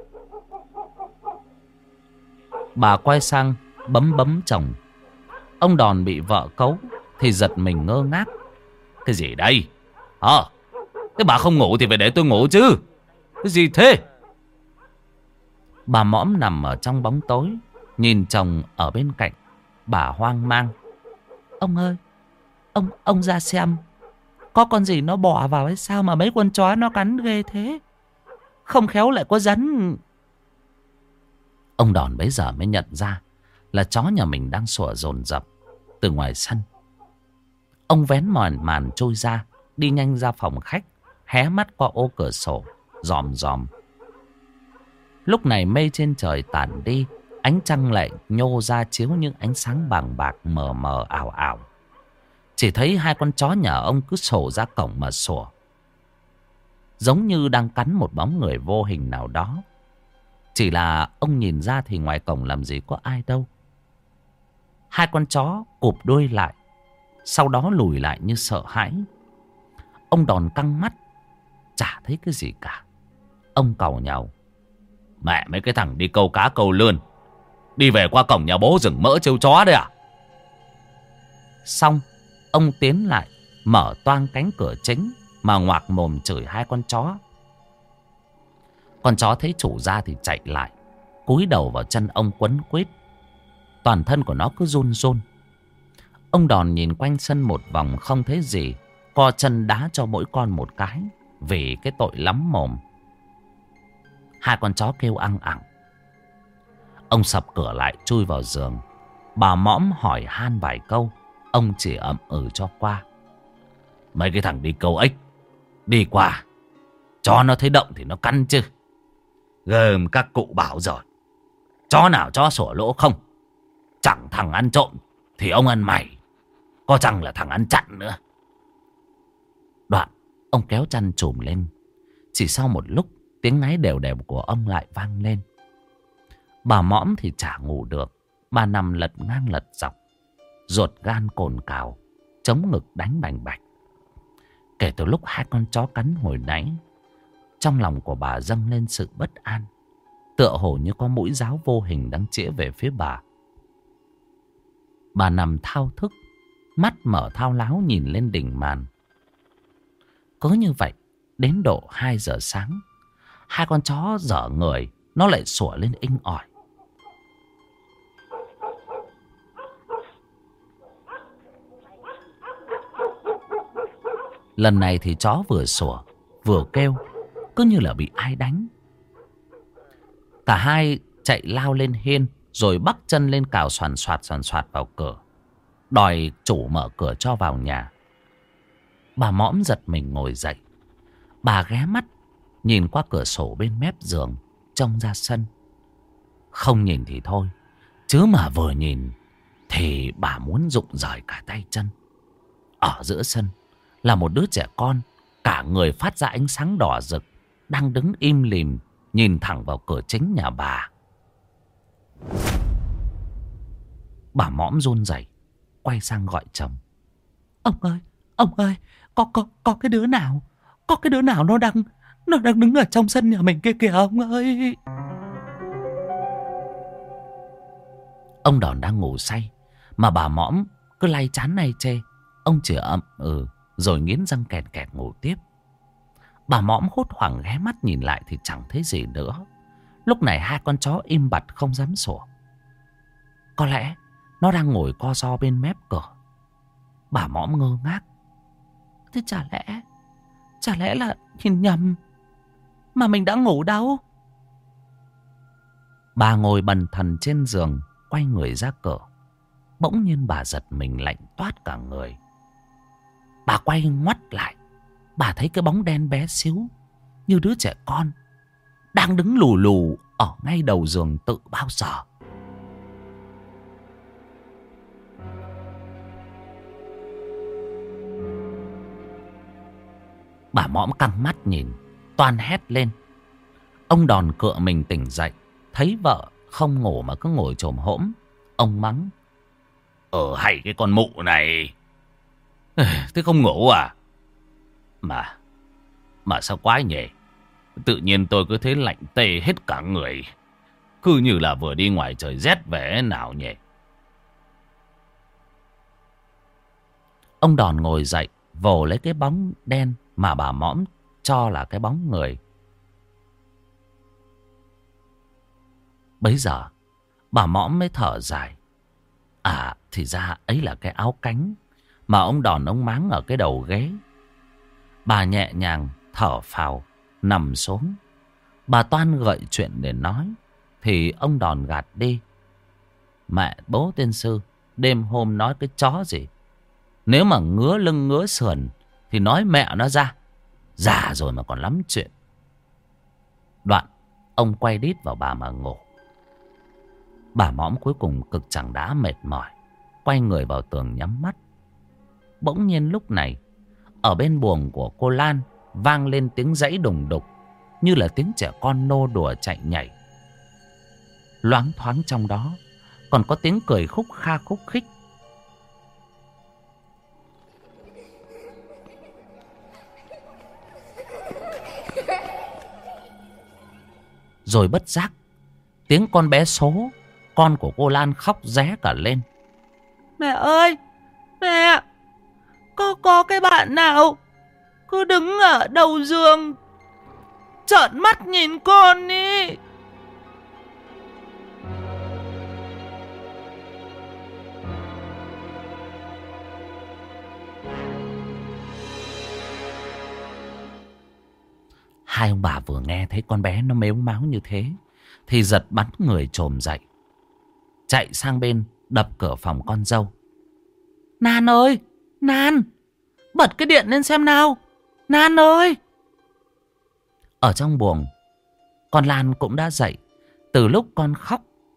Bà quay sang bấm chồng. Ông Đòn bị vợ cấu thì giật mình ngơ ngác. Cái gì đây? Thế bà không ngủ thì phải để tôi ngủ chứ. Cái gì thế? Bà Mõm nằm ở trong bóng tối, nhìn chồng ở bên cạnh. Bà hoang mang. Ông ơi, ông ra xem, có con gì nó bò vào hay sao mà mấy con chó nó cắn ghê thế? Không khéo lại có rắn. Ông Đòn bấy giờ mới nhận ra là chó nhà mình đang sủa dồn dập từ ngoài sân. Ông vén màn trôi ra, đi nhanh ra phòng khách, hé mắt qua ô cửa sổ, dòm dòm. Lúc này mây trên trời tản đi, ánh trăng lại nhô ra chiếu những ánh sáng vàng bạc mờ mờ ảo ảo. Chỉ thấy hai con chó nhà ông cứ sổ ra cổng mà sủa, giống như đang cắn một bóng người vô hình nào đó. Chỉ là ông nhìn ra thì ngoài cổng làm gì có ai đâu. Hai con chó cụp đuôi lại, sau đó lùi lại như sợ hãi. Ông Đòn căng mắt, chả thấy cái gì cả. Ông càu nhàu: mẹ mấy cái thằng đi câu cá câu lươn, đi về qua cổng nhà bố rừng mỡ trêu chó đấy à? Xong, ông tiến lại, mở toang cánh cửa chính mà ngoạc mồm chửi hai con chó. Con chó thấy chủ ra thì chạy lại, cúi đầu vào chân ông quấn quýt. Toàn thân của nó cứ run run. Ông Đòn nhìn quanh sân một vòng không thấy gì, co chân đá cho mỗi con một cái, vì cái tội lắm mồm. Hai con chó kêu ăng ẳng. Ông sập cửa lại chui vào giường. Bà mõm hỏi han vài câu, ông chỉ ậm ừ cho qua. Mấy cái thằng đi câu ếch, đi qua, chó nó thấy động thì nó cắn chứ. Gờm các cụ bảo rồi, chó nào chó sủa lỗ không. Chẳng thằng ăn trộm thì ông ăn mày, có chăng là thằng ăn chặn nữa. Đoạn ông kéo chăn trùm lên. Chỉ sau một lúc, tiếng ngáy đều đều của ông lại vang lên. Bà mõm thì chả ngủ được. Bà nằm lật ngang lật dọc, ruột gan cồn cào, chống ngực đánh bành bạch. Kể từ lúc hai con chó cắn hồi nãy, trong lòng của bà dâng lên sự bất an, tựa hồ như có mũi giáo vô hình đang chĩa về phía bà. Bà nằm thao thức, mắt mở thao láo nhìn lên đỉnh màn. Cứ như vậy, đến độ 2 giờ sáng, hai con chó dở người, nó lại sủa lên inh ỏi. Lần này thì chó vừa sủa vừa kêu, cứ như là bị ai đánh. Cả hai chạy lao lên hiên, rồi bắc chân lên cào xoàn xoạt vào cửa, đòi chủ mở cửa cho vào nhà. Bà mõm giật mình ngồi dậy. Bà ghé mắt nhìn qua cửa sổ bên mép giường, trông ra sân. Không nhìn thì thôi, chứ mà vừa nhìn thì bà muốn rụng rời cả tay chân. Ở giữa sân là một đứa trẻ con, cả người phát ra ánh sáng đỏ rực, đang đứng im lìm nhìn thẳng vào cửa chính nhà bà. Bà mõm run rẩy quay sang gọi chồng. Ông ơi, có cái đứa nào, nó đang đứng ở trong sân nhà mình kia kìa ông ơi. Ông Đòn đang ngủ say, mà bà mõm cứ lay chán này chê. Ông chỉ ậm ừ rồi nghiến răng kẹt kẹt ngủ tiếp. Bà mõm hốt hoảng ghé mắt nhìn lại thì chẳng thấy gì nữa. Lúc này hai con chó im bặt không dám sủa. Có lẽ nó đang ngồi co ro bên mép cửa. Bà mõm ngơ ngác. Thế chả lẽ là nhìn nhầm, mà mình đã ngủ đâu? Bà ngồi bần thần trên giường, quay người ra cửa. Bỗng nhiên bà giật mình lạnh toát cả người. Bà quay ngoắt lại, bà thấy cái bóng đen bé xíu như đứa trẻ con đang đứng lù lù ở ngay đầu giường tự bao giờ. Bà mõm căng mắt nhìn, toan hét lên. Ông Đòn cựa mình tỉnh dậy, thấy vợ không ngủ mà cứ ngồi chồm hổm. Ông mắng. Hay cái con mụ này, thế không ngủ à? Mà sao quái nhỉ? Tự nhiên tôi cứ thấy lạnh tê hết cả người, cứ như là vừa đi ngoài trời rét về nào nhỉ? Ông Đòn ngồi dậy, vồ lấy cái bóng đen mà bà mõm cho là cái bóng người. Bấy giờ bà mõm mới thở dài. À, thì ra ấy là cái áo cánh mà ông Đòn ông máng ở cái đầu ghế. Bà nhẹ nhàng thở phào nằm xuống. Bà toan gợi chuyện để nói thì ông Đòn gạt đi. Mẹ bố tiên sư, đêm hôm nói cái chó gì? Nếu mà ngứa lưng ngứa sườn thì nói mẹ nó ra. Già rồi mà còn lắm chuyện. Đoạn ông quay đít vào bà mà ngủ. Bà mõm cuối cùng cực chẳng đã mệt mỏi, quay người vào tường nhắm mắt. Bỗng nhiên lúc này, ở bên buồng của cô Lan vang lên tiếng giãy đùng đục, như là tiếng trẻ con nô đùa chạy nhảy. Loáng thoáng trong đó còn có tiếng cười khúc kha khúc khích. Rồi bất giác, tiếng con bé Số, con của cô Lan, khóc ré cả lên. Mẹ ơi, mẹ, có cái bạn nào cứ đứng ở đầu giường trợn mắt nhìn con đi. Hai ông bà vừa nghe thấy con bé nó mếu máo như thế thì giật bắn người chồm dậy, chạy sang bên đập cửa phòng con dâu. Nan ơi, Nan, bật cái điện lên xem nào, Nan ơi. Ở trong buồng, con Lan cũng đã dậy từ lúc con khóc.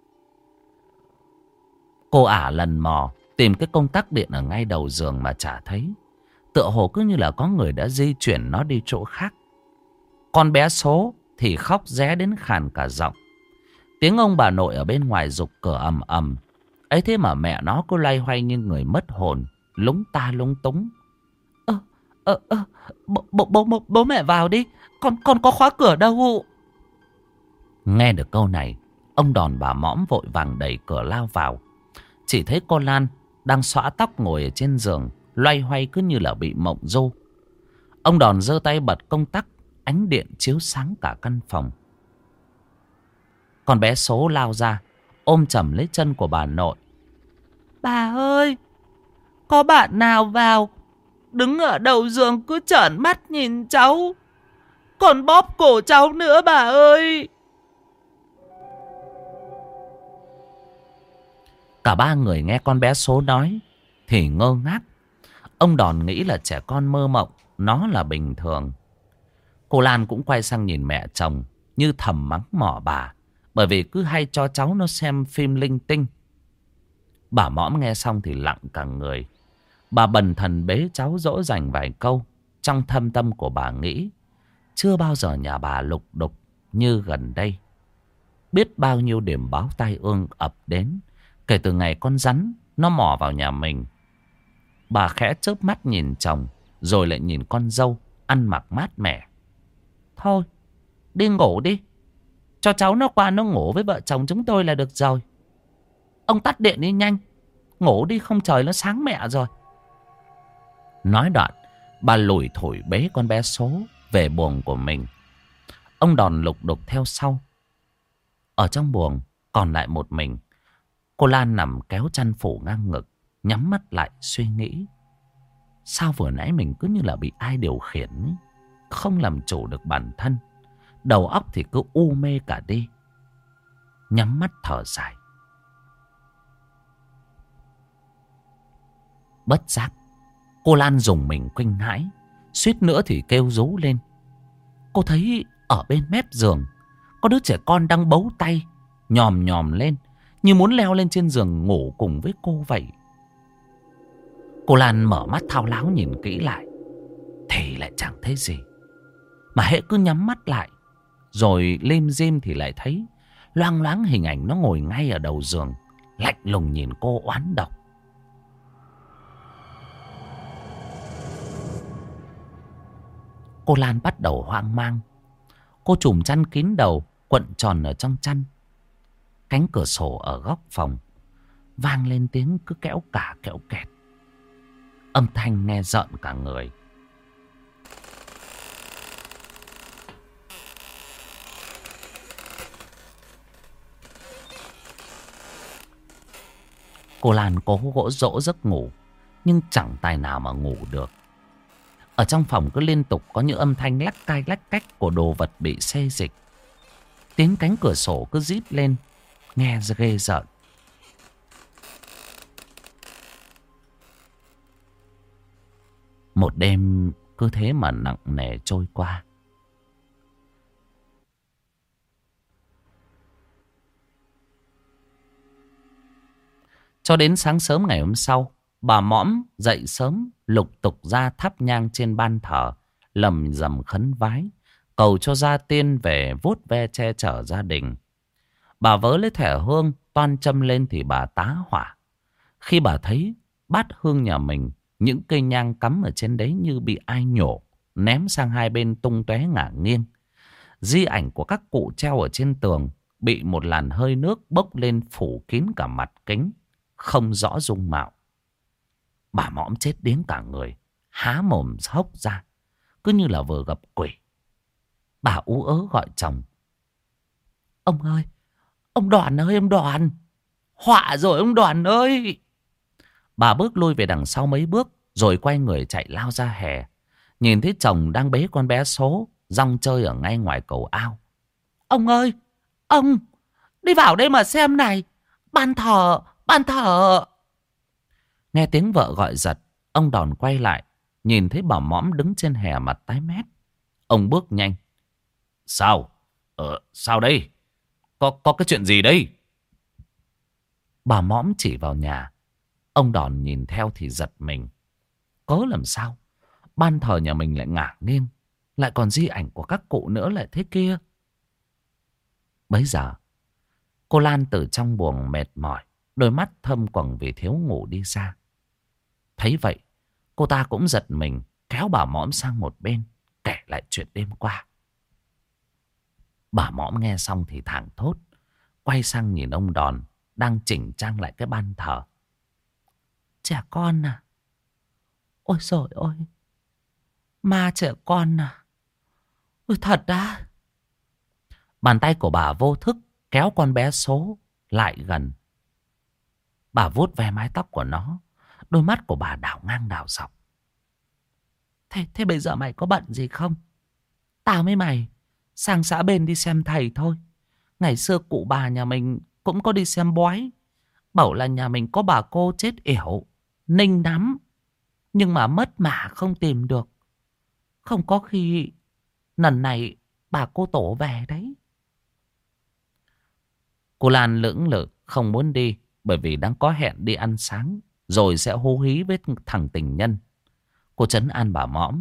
Cô ả lần mò tìm cái công tắc điện ở ngay đầu giường mà chả thấy. Tựa hồ cứ như là có người đã di chuyển nó đi chỗ khác. Con bé Số thì khóc ré đến khàn cả giọng. Tiếng ông bà nội ở bên ngoài giục cửa ầm ầm. Ấy thế mà mẹ nó cứ loay hoay như người mất hồn, lúng ta lúng túng. Bố mẹ vào đi, con có khóa cửa đâu. Nghe được câu này, ông Đòn bà mõm vội vàng đẩy cửa lao vào. Chỉ thấy cô Lan đang xõa tóc ngồi ở trên giường, loay hoay cứ như là bị mộng du. Ông Đòn giơ tay bật công tắc, ánh điện chiếu sáng cả căn phòng. Con bé Số lao ra, ôm chầm lấy chân của bà nội. Bà ơi, có bạn nào vào đứng ở đầu giường cứ trợn mắt nhìn cháu, còn bóp cổ cháu nữa bà ơi. Cả ba người nghe con bé Số nói thì ngơ ngác. Ông Đòn nghĩ là trẻ con mơ mộng, nó là bình thường. Cô Lan cũng quay sang nhìn mẹ chồng như thầm mắng mỏ bà, bởi vì cứ hay cho cháu nó xem phim linh tinh. Bà mõm nghe xong thì lặng cả người. Bà bần thần bế cháu dỗ dành vài câu. Trong thâm tâm của bà nghĩ, chưa bao giờ nhà bà lục đục như gần đây. Biết bao nhiêu điểm báo tai ương ập đến kể từ ngày con rắn nó mò vào nhà mình. Bà khẽ chớp mắt nhìn chồng, rồi lại nhìn con dâu ăn mặc mát mẻ. Thôi, đi ngủ đi. Cho cháu nó qua nó ngủ với vợ chồng chúng tôi là được rồi. Ông tắt điện đi nhanh, ngủ đi không trời nó sáng mẹ rồi. Nói đoạn, bà lủi thủi bế con bé Số về buồng của mình. Ông Đòn lục đục theo sau. Ở trong buồng còn lại một mình. Cô Lan nằm kéo chăn phủ ngang ngực, nhắm mắt lại suy nghĩ. Sao vừa nãy mình cứ như là bị ai điều khiển ấy, không làm chủ được bản thân. Đầu óc thì cứ u mê cả đi. Nhắm mắt thở dài. Bất giác, cô Lan dùng mình kinh hãi, suýt nữa thì kêu rú lên. Cô thấy ở bên mép giường có đứa trẻ con đang bấu tay nhòm nhòm lên, như muốn leo lên trên giường ngủ cùng với cô vậy. Cô Lan mở mắt thao láo nhìn kỹ lại thì lại chẳng thấy gì. Mà hễ cứ nhắm mắt lại rồi lim dim thì lại thấy loang loáng hình ảnh nó ngồi ngay ở đầu giường, lạnh lùng nhìn cô oán độc. Cô Lan bắt đầu hoang mang. Cô trùm chăn kín đầu, quận tròn ở trong chăn. Cánh cửa sổ ở góc phòng vang lên tiếng cứ kẽo cả kẽo kẹt. Âm thanh nghe rợn cả người. Cô Lan cố gỗ dỗ giấc ngủ, nhưng chẳng tài nào mà ngủ được. Ở trong phòng cứ liên tục có những âm thanh lách cai lách cách của đồ vật bị xê dịch. Tiếng cánh cửa sổ cứ rít lên, nghe ghê rợn. Một đêm cứ thế mà nặng nề trôi qua. Cho đến sáng sớm ngày hôm sau, bà mõm dậy sớm lục tục ra thắp nhang trên ban thờ, lầm rầm khấn vái, cầu cho gia tiên về vuốt ve che chở gia đình. Bà vớ lấy thẻ hương toan châm lên thì bà tá hỏa. Khi bà thấy bát hương nhà mình, những cây nhang cắm ở trên đấy như bị ai nhổ, ném sang hai bên tung tóe ngả nghiêng. Di ảnh của các cụ treo ở trên tường bị một làn hơi nước bốc lên phủ kín cả mặt kính, không rõ dung mạo. Bà mõm chết điếng cả người, há mồm hốc ra, cứ như là vừa gặp quỷ. Bà ú ớ gọi chồng. Ông ơi, ông Đoàn ơi, ông Đoàn, họa rồi ông Đoàn ơi. Bà bước lui về đằng sau mấy bước, rồi quay người chạy lao ra hè. Nhìn thấy chồng đang bế con bé số rong chơi ở ngay ngoài cầu ao. Ông ơi, ông, đi vào đây mà xem này, ban thờ, ban thờ. Nghe tiếng vợ gọi giật, ông Đòn quay lại, nhìn thấy bà mõm đứng trên hè mặt tái mét. Ông bước nhanh. Sao? Sao đây? Có cái chuyện gì đây? Bà mõm chỉ vào nhà. Ông Đòn nhìn theo thì giật mình. Cớ làm sao? Ban thờ nhà mình lại ngả nghiêng, lại còn di ảnh của các cụ nữa lại thế kia. Bấy giờ, cô Lan từ trong buồng mệt mỏi, đôi mắt thâm quầng vì thiếu ngủ đi ra. Thấy vậy, cô ta cũng giật mình, kéo bà mõm sang một bên, kể lại chuyện đêm qua. Bà mõm nghe xong thì thảng thốt, quay sang nhìn ông Đòn đang chỉnh trang lại cái ban thờ. Trẻ con à? Ôi trời ơi, ma trẻ con à? Ôi thật à? Bàn tay của bà vô thức kéo con bé số lại gần. Bà vuốt ve mái tóc của nó, đôi mắt của bà đảo ngang đảo dọc. Thế bây giờ mày có bận gì không? Tao với mày sang xã bên đi xem thầy thôi. Ngày xưa cụ bà nhà mình cũng có đi xem bói, bảo là nhà mình có bà cô chết yểu, ninh lắm, nhưng mà mất mả không tìm được. Không có khi lần này bà cô tổ về đấy. Cô Lan lưỡng lự không muốn đi, bởi vì đang có hẹn đi ăn sáng rồi sẽ hú hí với thằng tình nhân. Cô trấn an bà mõm.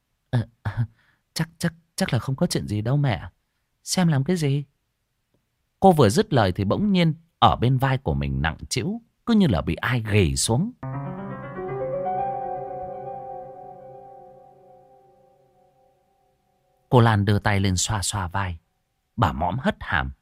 Chắc là không có chuyện gì đâu mẹ. Xem làm cái gì? Cô vừa dứt lời thì bỗng nhiên ở bên vai của mình nặng trĩu, cứ như là bị ai ghì xuống. Cô Lan đưa tay lên xoa xoa vai. Bà mõm hất hàm.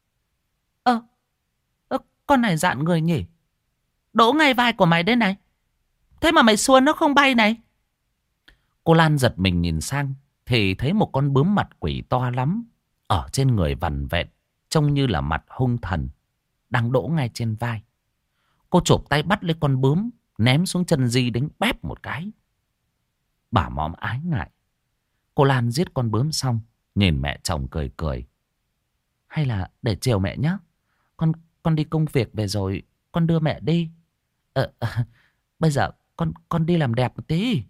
Con này dạn người nhỉ? Đỗ ngay vai của mày đây này. Thế mà mày xua nó không bay này. Cô Lan giật mình nhìn sang thì thấy một con bướm mặt quỷ to lắm ở trên người vằn vẹn, trông như là mặt hung thần, đang đỗ ngay trên vai. Cô chộp tay bắt lấy con bướm, ném xuống chân Di đánh bép một cái. Bà mõm ái ngại. Cô Lan giết con bướm xong, nhìn mẹ chồng cười cười. Hay là để chiều mẹ nhé. Con đi công việc về rồi con đưa mẹ đi. Bây giờ con đi làm đẹp một tí.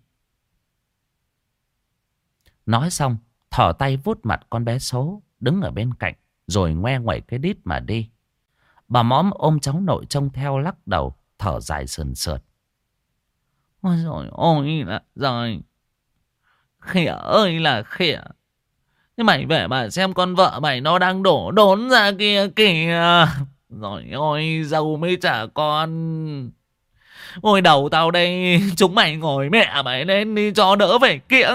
Nói xong, thò tay vuốt mặt con bé số đứng ở bên cạnh, rồi ngoe ngoẩy cái đít mà đi. Bà mõm ôm cháu nội trông theo lắc đầu, thở dài sườn sượt. Ôi dồi ôi là rồi. Khỉa ơi là khỉa. Thế mày về mà xem con vợ mày nó đang đổ đốn ra kia kìa. Rồi ôi dâu mới trả con. Ôi đầu tao đây. Chúng mày ngồi mẹ mày lên đi cho đỡ phải kiễng.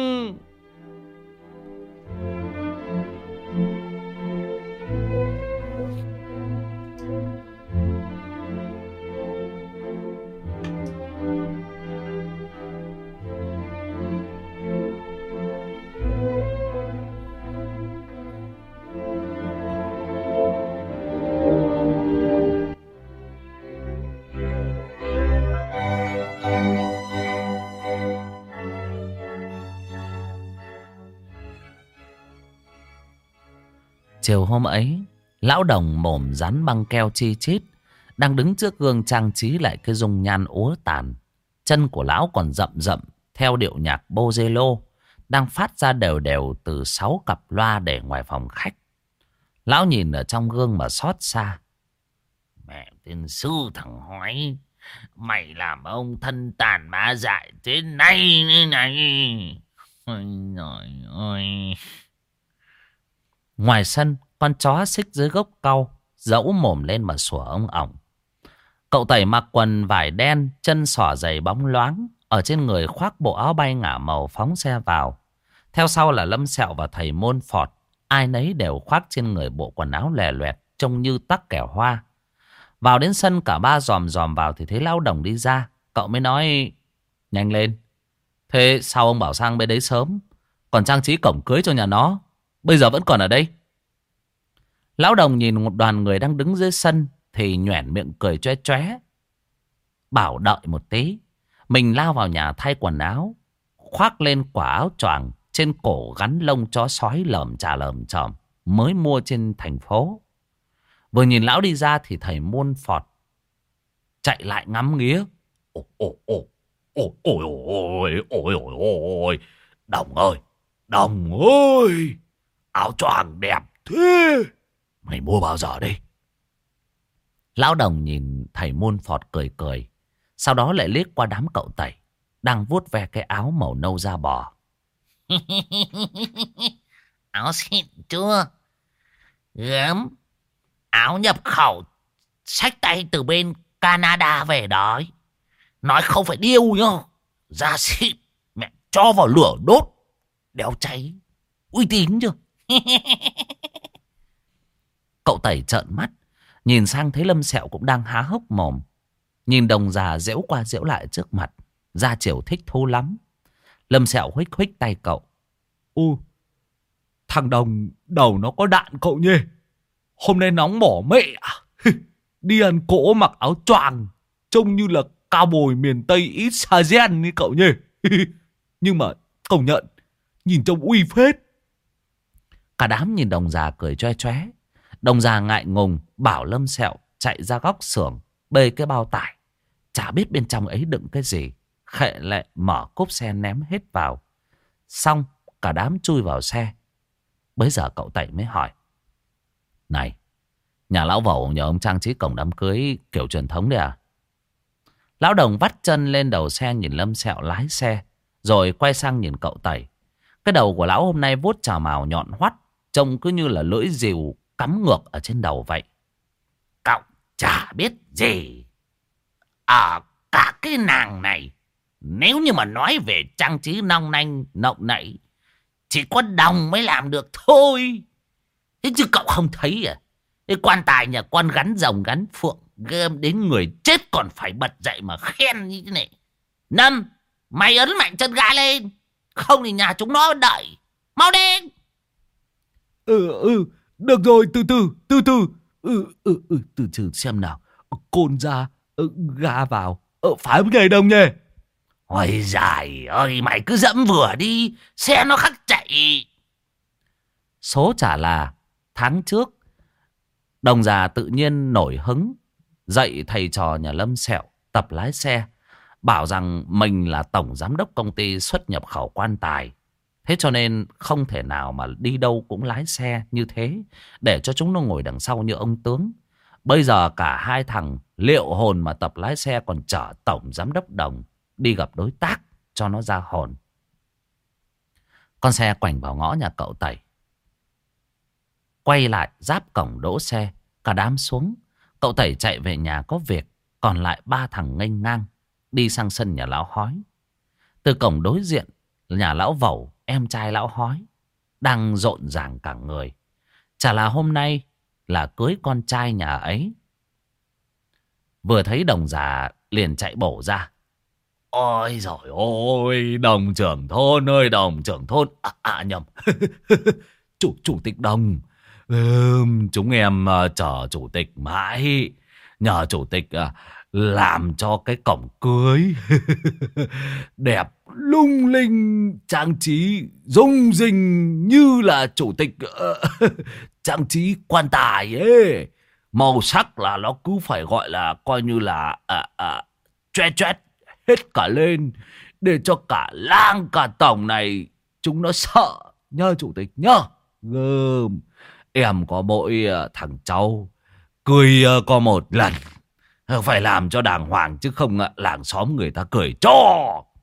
Chiều hôm ấy, lão Đồng mồm dán băng keo chi chít, đang đứng trước gương trang trí lại cái dung nhan úa tàn. Chân của lão còn rậm rậm theo điệu nhạc bolero đang phát ra đều đều từ 6 cặp loa để ngoài phòng khách. Lão nhìn ở trong gương mà xót xa. Mẹ tiên sư thằng hói, mày làm ông thân tàn ma dại thế này như này. Ôi trời ơi. Ngoài sân, con chó xích dưới gốc cau dẫu mồm lên mà sủa ông ỏng. Cậu Tẩy mặc quần vải đen, chân xỏ giày bóng loáng, ở trên người khoác bộ áo bay ngả màu phóng xe vào. Theo sau là Lâm Sẹo và thầy Môn Phọt, ai nấy đều khoác trên người bộ quần áo lè loẹt trông như tắc kẻ hoa. Vào đến sân cả ba dòm dòm vào thì thấy Lão Đồng đi ra. Cậu mới nói: nhanh lên. Thế sao ông bảo sang bên đấy sớm, còn trang trí cổng cưới cho nhà nó, bây giờ vẫn còn ở đây? Lão Đồng nhìn một đoàn người đang đứng dưới sân thì nhoẻn miệng cười choé choé, bảo đợi một tí. Mình lao vào nhà thay quần áo, khoác lên quả áo choàng, trên cổ gắn lông chó sói lởm chởm mới mua trên thành phố. Vừa nhìn lão đi ra thì thầy Môn Phọt chạy lại ngắm nghía. Ôi, Đồng ơi, áo choàng đẹp thế, mày mua bao giờ đây? Lão Đồng nhìn thầy Môn Phọt cười cười, sau đó lại liếc qua đám cậu Tẩy đang vuốt ve cái áo màu nâu da bò. Áo xịn chưa? Gớm, áo nhập khẩu xách tay từ bên Canada về đó. Nói không phải điêu nhá, da xịn, mẹ cho vào lửa đốt, đéo cháy, uy tín chưa? Cậu Tẩy trợn mắt, nhìn sang thấy Lâm Sẹo cũng đang há hốc mồm. Nhìn Đồng già giễu qua giễu lại trước mặt, ra chiều thích thú lắm. Lâm Sẹo huých huých tay cậu. Thằng Đồng đầu nó có đạn cậu nhỉ. Hôm nay nóng bỏ mẹ à? Đi ăn cỗ mặc áo choàng, trông như là cao bồi miền Tây ít sa gen như cậu nhỉ. Nhưng mà công nhận, nhìn trông uy phết. Cả đám nhìn Đồng già cười choe choé. Đồng già ngại ngùng bảo Lâm Sẹo chạy ra góc xưởng bê cái bao tải, chả biết bên trong ấy đựng cái gì. Khệ lại mở cốp xe ném hết vào. Xong cả đám chui vào xe. Bấy giờ cậu Tẩy mới hỏi: này, nhà lão Vẩu nhờ ông trang trí cổng đám cưới kiểu truyền thống đấy à? Lão Đồng vắt chân lên đầu xe nhìn Lâm Sẹo lái xe, rồi quay sang nhìn cậu Tẩy. Cái đầu của lão hôm nay vuốt chà mào nhọn hoắt, trông cứ như là lưỡi rìu cắm ngược ở trên đầu vậy. Cậu chả biết gì. Ở cả cái nàng này, nếu như mà nói về trang trí nong nanh nộng nậy, chỉ có Đồng mới làm được thôi. Thế chứ cậu không thấy à? Cái quan tài nhà con gắn rồng gắn phượng, gơm đến người chết còn phải bật dậy mà khen như thế này. Năm, mày ấn mạnh chân ga lên, không thì nhà chúng nó đợi. Mau đi. Được rồi, từ từ. Từ từ xem nào. Côn ra, ga vào. Phải không nhảy Đồng nhỉ? Ôi giời ơi, mày cứ dẫm vừa đi, xe nó khắc chạy. Số chả là tháng trước, Đồng già tự nhiên nổi hứng, dạy thầy trò nhà Lâm Sẹo tập lái xe, bảo rằng mình là tổng giám đốc công ty xuất nhập khẩu quan tài. Thế cho nên không thể nào mà đi đâu cũng lái xe như thế, để cho chúng nó ngồi đằng sau như ông tướng. Bây giờ cả hai thằng liệu hồn mà tập lái xe còn chở tổng giám đốc Đồng đi gặp đối tác cho nó ra hồn. Con xe quành vào ngõ nhà cậu Tẩy, quay lại giáp cổng đỗ xe. Cả đám xuống. Cậu Tẩy chạy về nhà có việc, còn lại ba thằng nghênh ngang đi sang sân nhà lão Hói. Từ cổng đối diện, nhà lão Vẩu, em trai lão Hói, đang rộn ràng cả người. Chả là hôm nay là cưới con trai nhà ấy. Vừa thấy Đồng già liền chạy bổ ra. Ôi giời ôi, Đồng trưởng thôn ơi, Đồng trưởng thôn. Nhầm. Chủ tịch Đồng. Chúng em chờ chủ tịch mãi, nhờ chủ tịch làm cho cái cổng cưới đẹp lung linh, trang trí rung rinh như là chủ tịch trang trí quan tài ấy. Màu sắc là nó cứ phải gọi là coi như là choét choét hết cả lên. để cho cả làng cả tổng này chúng nó sợ nhớ chủ tịch nhớ. Gơm, em có mỗi thằng cháu cười có một lần, phải làm cho đàng hoàng chứ không làng xóm người ta cười cho.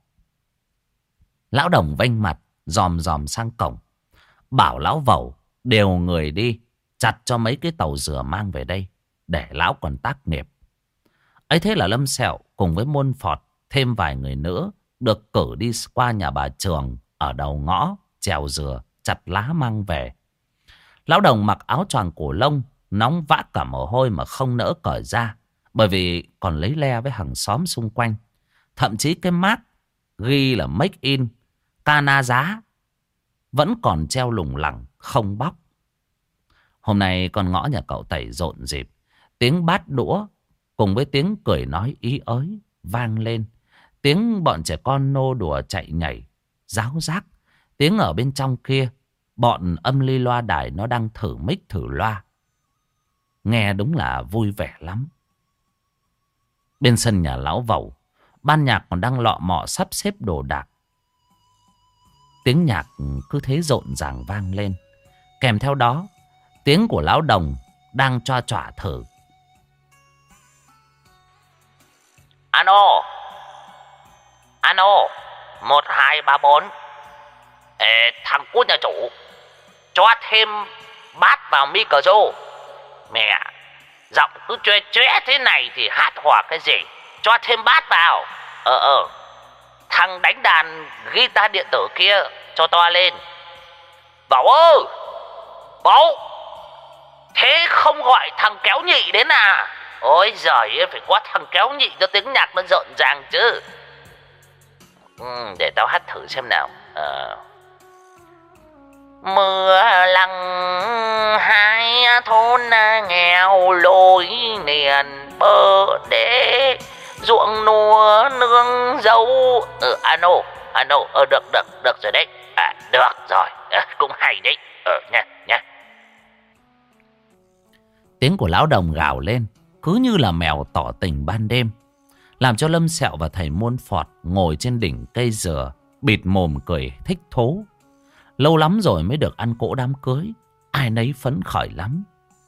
Lão Đồng vênh mặt dòm dòm sang cổng, bảo lão Vẩu đều người đi chặt cho mấy cái tàu dừa mang về đây để lão còn tác nghiệp. Ấy thế là Lâm Sẹo cùng với Môn Phọt thêm vài người nữa được cử đi qua nhà bà Trường ở đầu ngõ trèo dừa chặt lá mang về. Lão Đồng mặc áo choàng cổ lông nóng vã cả mồ hôi mà không nỡ cởi ra, bởi vì còn lấy le với hàng xóm xung quanh. Thậm chí cái mác ghi là make in Cana Giá vẫn còn treo lủng lẳng không bóc. Hôm nay con ngõ nhà cậu Tẩy rộn rịp, tiếng bát đũa cùng với tiếng cười nói ý ới vang lên. Tiếng bọn trẻ con nô đùa chạy nhảy ráo rác. Tiếng ở bên trong kia, bọn âm ly loa đài nó đang thử mic thử loa. Nghe đúng là vui vẻ lắm. Bên sân nhà lão Vẩu, ban nhạc còn đang lọ mọ sắp xếp đồ đạc. Tiếng nhạc cứ thế rộn ràng vang lên. Kèm theo đó, tiếng của lão Đồng đang choa choả thử. Alo, alo, 1, 2, 3, 4. Thằng Cút nhà chủ, cho thêm bát vào micro. Mẹ, giọng cứ choe choe thế này thì hát hò cái gì? Cho thêm bát vào. Thằng đánh đàn guitar điện tử kia cho to lên. Bảo ơi, Bảo, thế không gọi thằng kéo nhị đến à? Ôi giời ơi, phải có thằng kéo nhị cho tiếng nhạc nó rộn ràng chứ. Để tao hát thử xem nào. Mưa lặng hai thôn nghèo lối liền bờ đê, ruộng lúa nương dâu. Được rồi đấy. Được rồi, cũng hay đấy. Nha. Tiếng của lão Đồng gào lên cứ như là mèo tỏ tình ban đêm, làm cho Lâm Sẹo và thầy Môn Phọt ngồi trên đỉnh cây dừa bịt mồm cười thích thú. Lâu lắm rồi mới được ăn cỗ đám cưới, ai nấy phấn khởi lắm.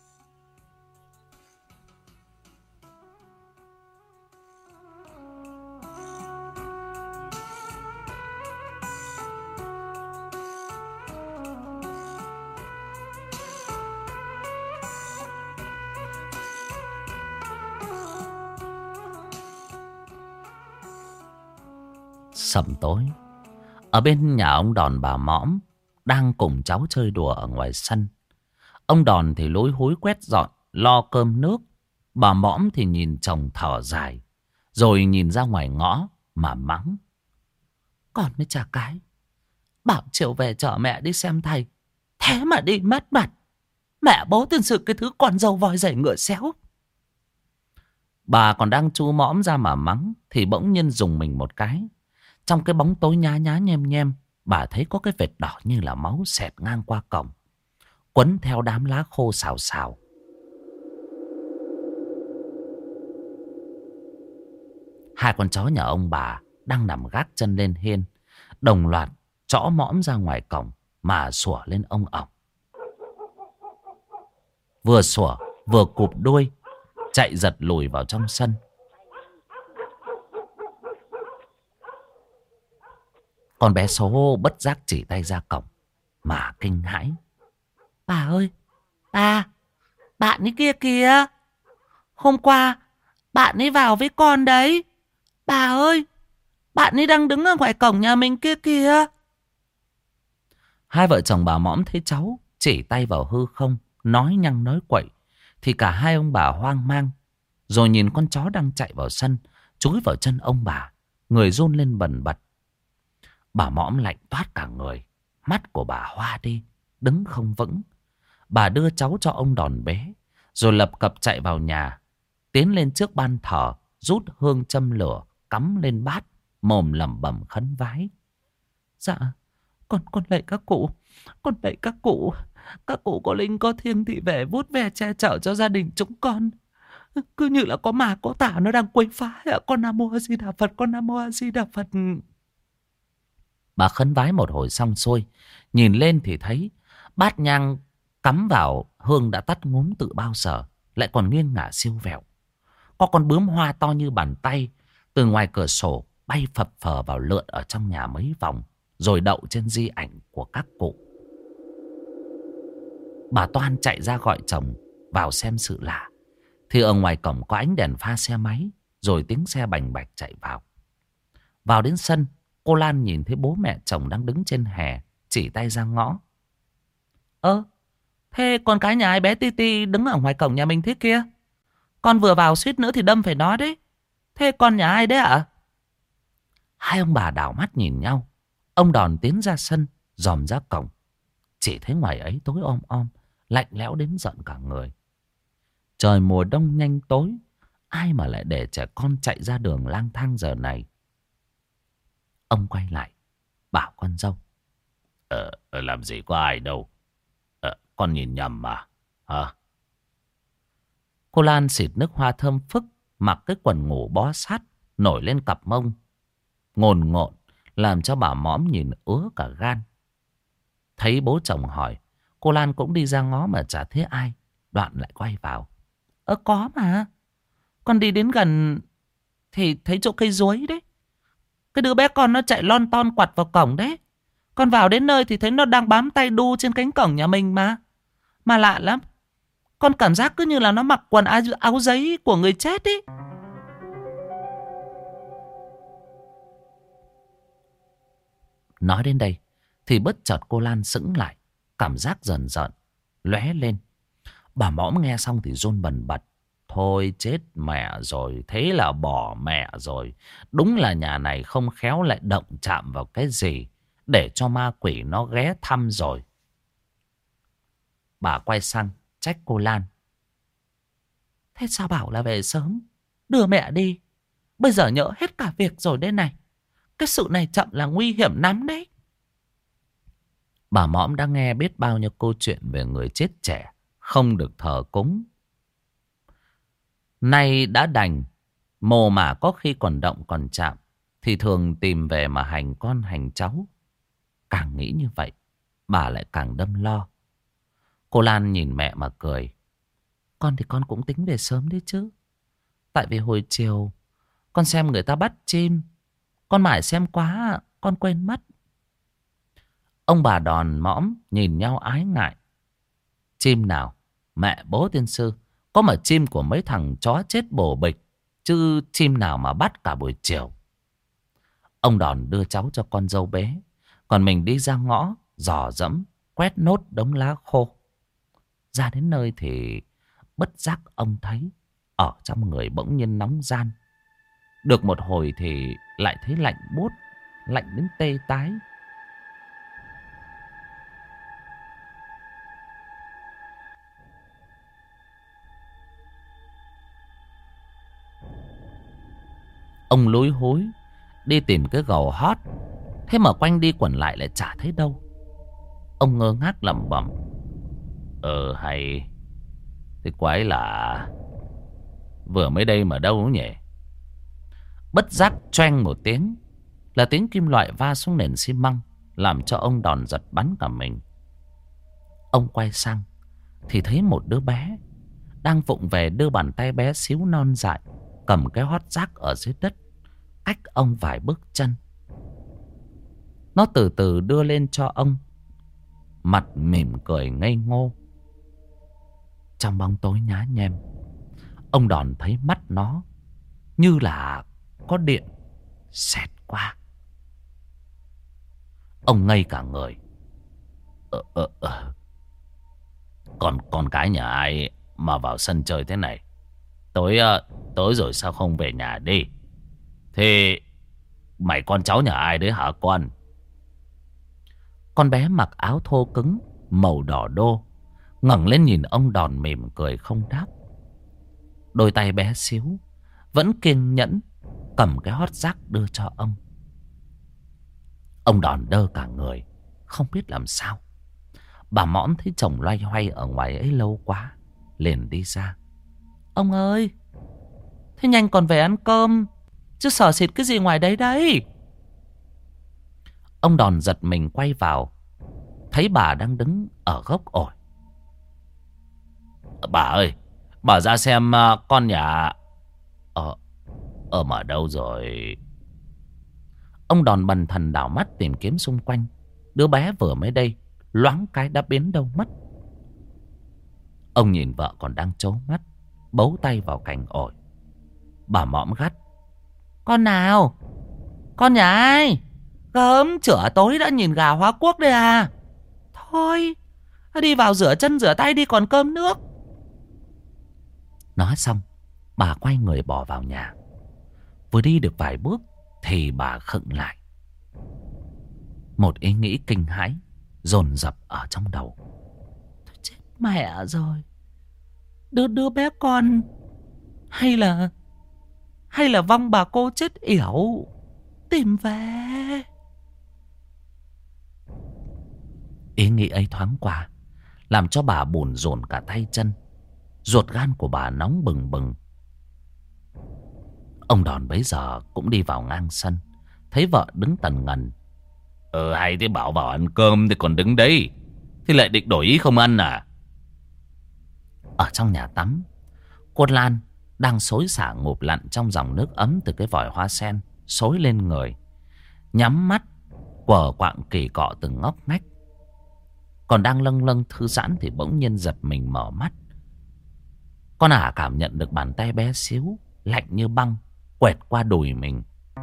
Sầm tối, ở bên nhà ông Đòn bà Mõm đang cùng cháu chơi đùa ở ngoài sân. Ông Đòn thì lúi húi quét dọn, lo cơm nước. Bà Mõm thì nhìn chồng thở dài, rồi nhìn ra ngoài ngõ mà mắng. Còn mới chả cái, bảo chiều về chở mẹ đi xem thầy, thế mà đi mất mặt. Mẹ bố tiền sự cái thứ con dâu voi dày ngựa xéo. Bà còn đang chu mõm ra mà mắng thì bỗng nhiên rùng mình một cái. Trong cái bóng tối nhá nhá nhem nhem, bà thấy có cái vệt đỏ như là máu xẹt ngang qua cổng, quấn theo đám lá khô xào xào. Hai con chó nhà ông bà đang nằm gác chân lên hiên, đồng loạt chõ mõm ra ngoài cổng mà sủa lên ông ổng. Vừa sủa vừa cụp đuôi chạy giật lùi vào trong sân. Con bé số bất giác chỉ tay ra cổng mà kinh hãi. Bà ơi, bạn ấy kia kìa. Hôm qua bạn ấy vào với con đấy. Bà ơi, bạn ấy đang đứng ở ngoài cổng nhà mình kia kìa. Hai vợ chồng bà Mõm thấy cháu chỉ tay vào hư không, nói nhăng nói quậy, thì cả hai ông bà hoang mang. Rồi nhìn con chó đang chạy vào sân, chúi vào chân ông bà, người run lên bần bật. Bà Mõm lạnh toát cả người, mắt của bà hoa đi, đứng không vững. Bà đưa cháu cho ông Đòn bế, rồi lập cập chạy vào nhà, tiến lên trước ban thờ, rút hương châm lửa, cắm lên bát, mồm lẩm bẩm khấn vái. Dạ, con lạy các cụ, con lạy các cụ có linh có thiêng thì về vút ve che chở cho gia đình chúng con. Cứ như là có ma có tà nó đang quấy phá. Con Nam Mô A Di Đà Phật, con Nam Mô A Di Đà Phật. Bà khấn vái một hồi xong xuôi, nhìn lên thì thấy bát nhang cắm vào hương đã tắt ngúm từ bao giờ, lại còn nghiêng ngả siêu vẹo. Có con bướm hoa to như bàn tay từ ngoài cửa sổ bay phập phờ vào lượn ở trong nhà mấy vòng, rồi đậu trên di ảnh của các cụ. Bà Toan chạy ra gọi chồng vào xem sự lạ, thì ở ngoài cổng có ánh đèn pha xe máy, rồi tiếng xe bành bạch chạy vào. Vào đến sân, cô Lan nhìn thấy bố mẹ chồng đang đứng trên hè, chỉ tay ra ngõ. Thế con cái nhà ai bé Ti Ti đứng ở ngoài cổng nhà mình thế kia? Con vừa vào suýt nữa thì đâm phải nó đấy. Thế con nhà ai đấy ạ? Hai ông bà đảo mắt nhìn nhau. Ông Đòn tiến ra sân, dòm ra cổng. Chỉ thấy ngoài ấy tối om om, lạnh lẽo đến giận cả người. Trời mùa đông nhanh tối, ai mà lại để trẻ con chạy ra đường lang thang giờ này? Ông quay lại, bảo con dâu. Làm gì có ai đâu. Con nhìn nhầm mà. Hả? Cô Lan xịt nước hoa thơm phức, mặc cái quần ngủ bó sát, nổi lên cặp mông ngồn ngộn, làm cho bà mõm nhìn ứa cả gan. Thấy bố chồng hỏi, cô Lan cũng đi ra ngó mà chả thấy ai, đoạn lại quay vào. Có mà. Con đi đến gần thì thấy chỗ cây ruối đấy. Cái đứa bé con nó chạy lon ton quặt vào cổng đấy. Con vào đến nơi thì thấy nó đang bám tay đu trên cánh cổng nhà mình mà. Mà lạ lắm. Con cảm giác cứ như là nó mặc quần áo giấy của người chết ấy. Nói đến đây thì bất chợt cô Lan sững lại, cảm giác rờn rợn lóe lên. Bà mõm nghe xong thì run bần bật. Thôi chết mẹ rồi, thế là bỏ mẹ rồi. Đúng là nhà này không khéo lại động chạm vào cái gì để cho ma quỷ nó ghé thăm rồi. Bà quay sang trách cô Lan. Thế sao bảo là về sớm, đưa mẹ đi. Bây giờ nhỡ hết cả việc rồi đây này. Cái sự này chậm là nguy hiểm lắm đấy. Bà mõm đã nghe biết bao nhiêu câu chuyện về người chết trẻ không được thờ cúng. Nay đã đành, mồ mả có khi còn động còn chạm, thì thường tìm về mà hành con hành cháu. Càng nghĩ như vậy, bà lại càng đâm lo. Cô Lan nhìn mẹ mà cười. Con thì con cũng tính về sớm đấy chứ. Tại vì hồi chiều con xem người ta bắt chim, con mải xem quá, con quên mất. Ông bà Đòn mõm nhìn nhau ái ngại. Chim nào? Mẹ bố tiên sư, có mà chim của mấy thằng chó chết bổ bịch, chứ chim nào mà bắt cả buổi chiều. Ông Đòn đưa cháu cho con dâu bé, còn mình đi ra ngõ dò dẫm quét nốt đống lá khô. Ra đến nơi thì bất giác ông thấy ở trong người bỗng nhiên nóng ran. Được một hồi thì lại thấy lạnh buốt, lạnh đến tê tái. Ông lúi húi đi tìm cái gầu hót, thế mà quanh đi quẩn lại chả thấy đâu. Ông ngơ ngác lẩm bẩm. Hay thế quái lạ, vừa mới đây mà đâu nhỉ? Bất giác choeng một tiếng, là tiếng kim loại va xuống nền xi măng, làm cho ông Đòn giật bắn cả mình. Ông quay sang thì thấy một đứa bé đang vụng về đưa bàn tay bé xíu non dại cầm cái hót rác ở dưới đất, cách ông vài bước chân. Nó từ từ đưa lên cho ông, mặt mỉm cười ngây ngô. Trong bóng tối nhá nhem, ông Đòn thấy mắt nó như là có điện xẹt qua. Ông ngây cả người. Con cái nhà ai mà vào sân chơi thế này? Tối rồi sao không về nhà đi? Thế mày con cháu nhà ai đấy hả con? Con bé mặc áo thô cứng màu đỏ đô, ngẩng lên nhìn ông Đòn mỉm cười không đáp. Đôi tay bé xíu vẫn kiên nhẫn cầm cái hót rác đưa cho ông. Ông Đòn đơ cả người, không biết làm sao. Bà mõm thấy chồng loay hoay ở ngoài ấy lâu quá, liền đi ra. Ông ơi, thế nhanh còn về ăn cơm, chứ sợ xịt cái gì ngoài đấy đấy. Ông Đòn giật mình quay vào, thấy bà đang đứng ở gốc ổi. Bà ơi, bà ra xem con nhà... ở đâu rồi? Ông Đòn bần thần đảo mắt tìm kiếm xung quanh. Đứa bé vừa mới đây loáng cái đã biến đâu mất. Ông nhìn vợ còn đang trố mắt, bấu tay vào cành ổi. Bà mõm gắt: con nào? Con nhà ai? Gớm chửa tối đã nhìn gà hóa quốc đây à? Thôi, đi vào rửa chân rửa tay đi còn cơm nước. Nói xong, bà quay người bỏ vào nhà. Vừa đi được vài bước thì bà khựng lại. Một ý nghĩ kinh hãi dồn dập ở trong đầu. Thôi chết mẹ rồi. Đứa bé con hay là vong bà cô chết yểu tìm về. Ý nghĩ ấy thoáng qua làm cho bà bủn rủn cả tay chân. Ruột gan của bà nóng bừng bừng. Ông Đòn bấy giờ cũng đi vào ngang sân, thấy vợ đứng tần ngần. Hay thế, bảo vào ăn cơm thì còn đứng đấy, thì lại định đổi ý không ăn à? Ở trong nhà tắm, cô Lan đang xối xả ngụp lặn trong dòng nước ấm từ cái vòi hoa sen xối lên người, nhắm mắt quờ quạng kỳ cọ từng ngóc ngách. Còn đang lâng lâng thư giãn thì bỗng nhiên giật mình mở mắt. Con ả cảm nhận được bàn tay bé xíu lạnh như băng quẹt qua đùi mình.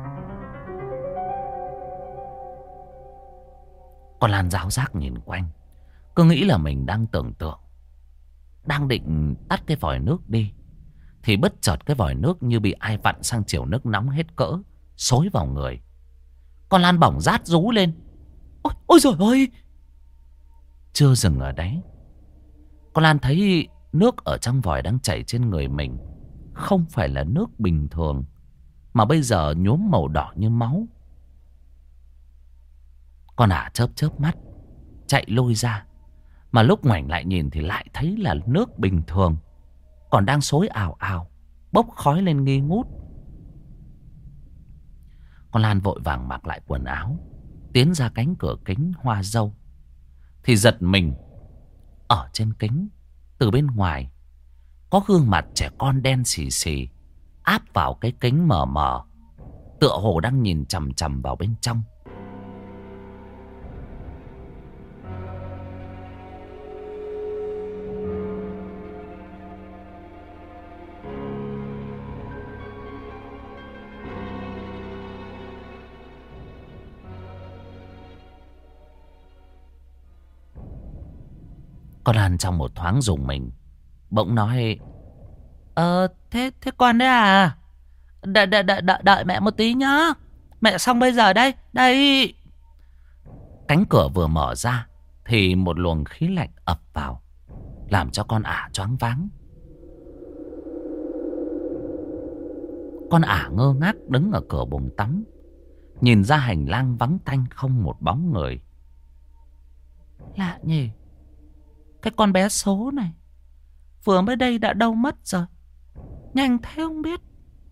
Con Lan ráo rác nhìn quanh, cứ nghĩ là mình đang tưởng tượng. Đang định tắt cái vòi nước đi thì bất chợt cái vòi nước như bị ai vặn sang chiều nước nóng hết cỡ, xối vào người. Con Lan bỏng rát rú lên. Ôi giời ơi! Chưa dừng ở đấy, con Lan thấy nước ở trong vòi đang chảy trên người mình không phải là nước bình thường, mà bây giờ nhuốm màu đỏ như máu. Con ả chớp chớp mắt chạy lôi ra, mà lúc ngoảnh lại nhìn thì lại thấy là nước bình thường, còn đang xối ào ào, bốc khói lên nghi ngút. Con Lan vội vàng mặc lại quần áo, tiến ra cánh cửa kính hoa dâu, thì giật mình. Ở trên kính, từ bên ngoài, có gương mặt trẻ con đen xì xì áp vào cái kính mờ mờ, tựa hồ đang nhìn chằm chằm vào bên trong. Con Lan trong một thoáng rùng mình, bỗng nói: Thế con đấy à? Đợi mẹ một tí nhá. Mẹ xong bây giờ đây. Đây. Cánh cửa vừa mở ra thì một luồng khí lạnh ập vào, làm cho con ả choáng váng. Con ả ngơ ngác đứng ở cửa bồn tắm, nhìn ra hành lang vắng tanh không một bóng người. Lạ nhỉ, cái con bé số này vừa mới đây đã đâu mất rồi, nhanh thế không biết.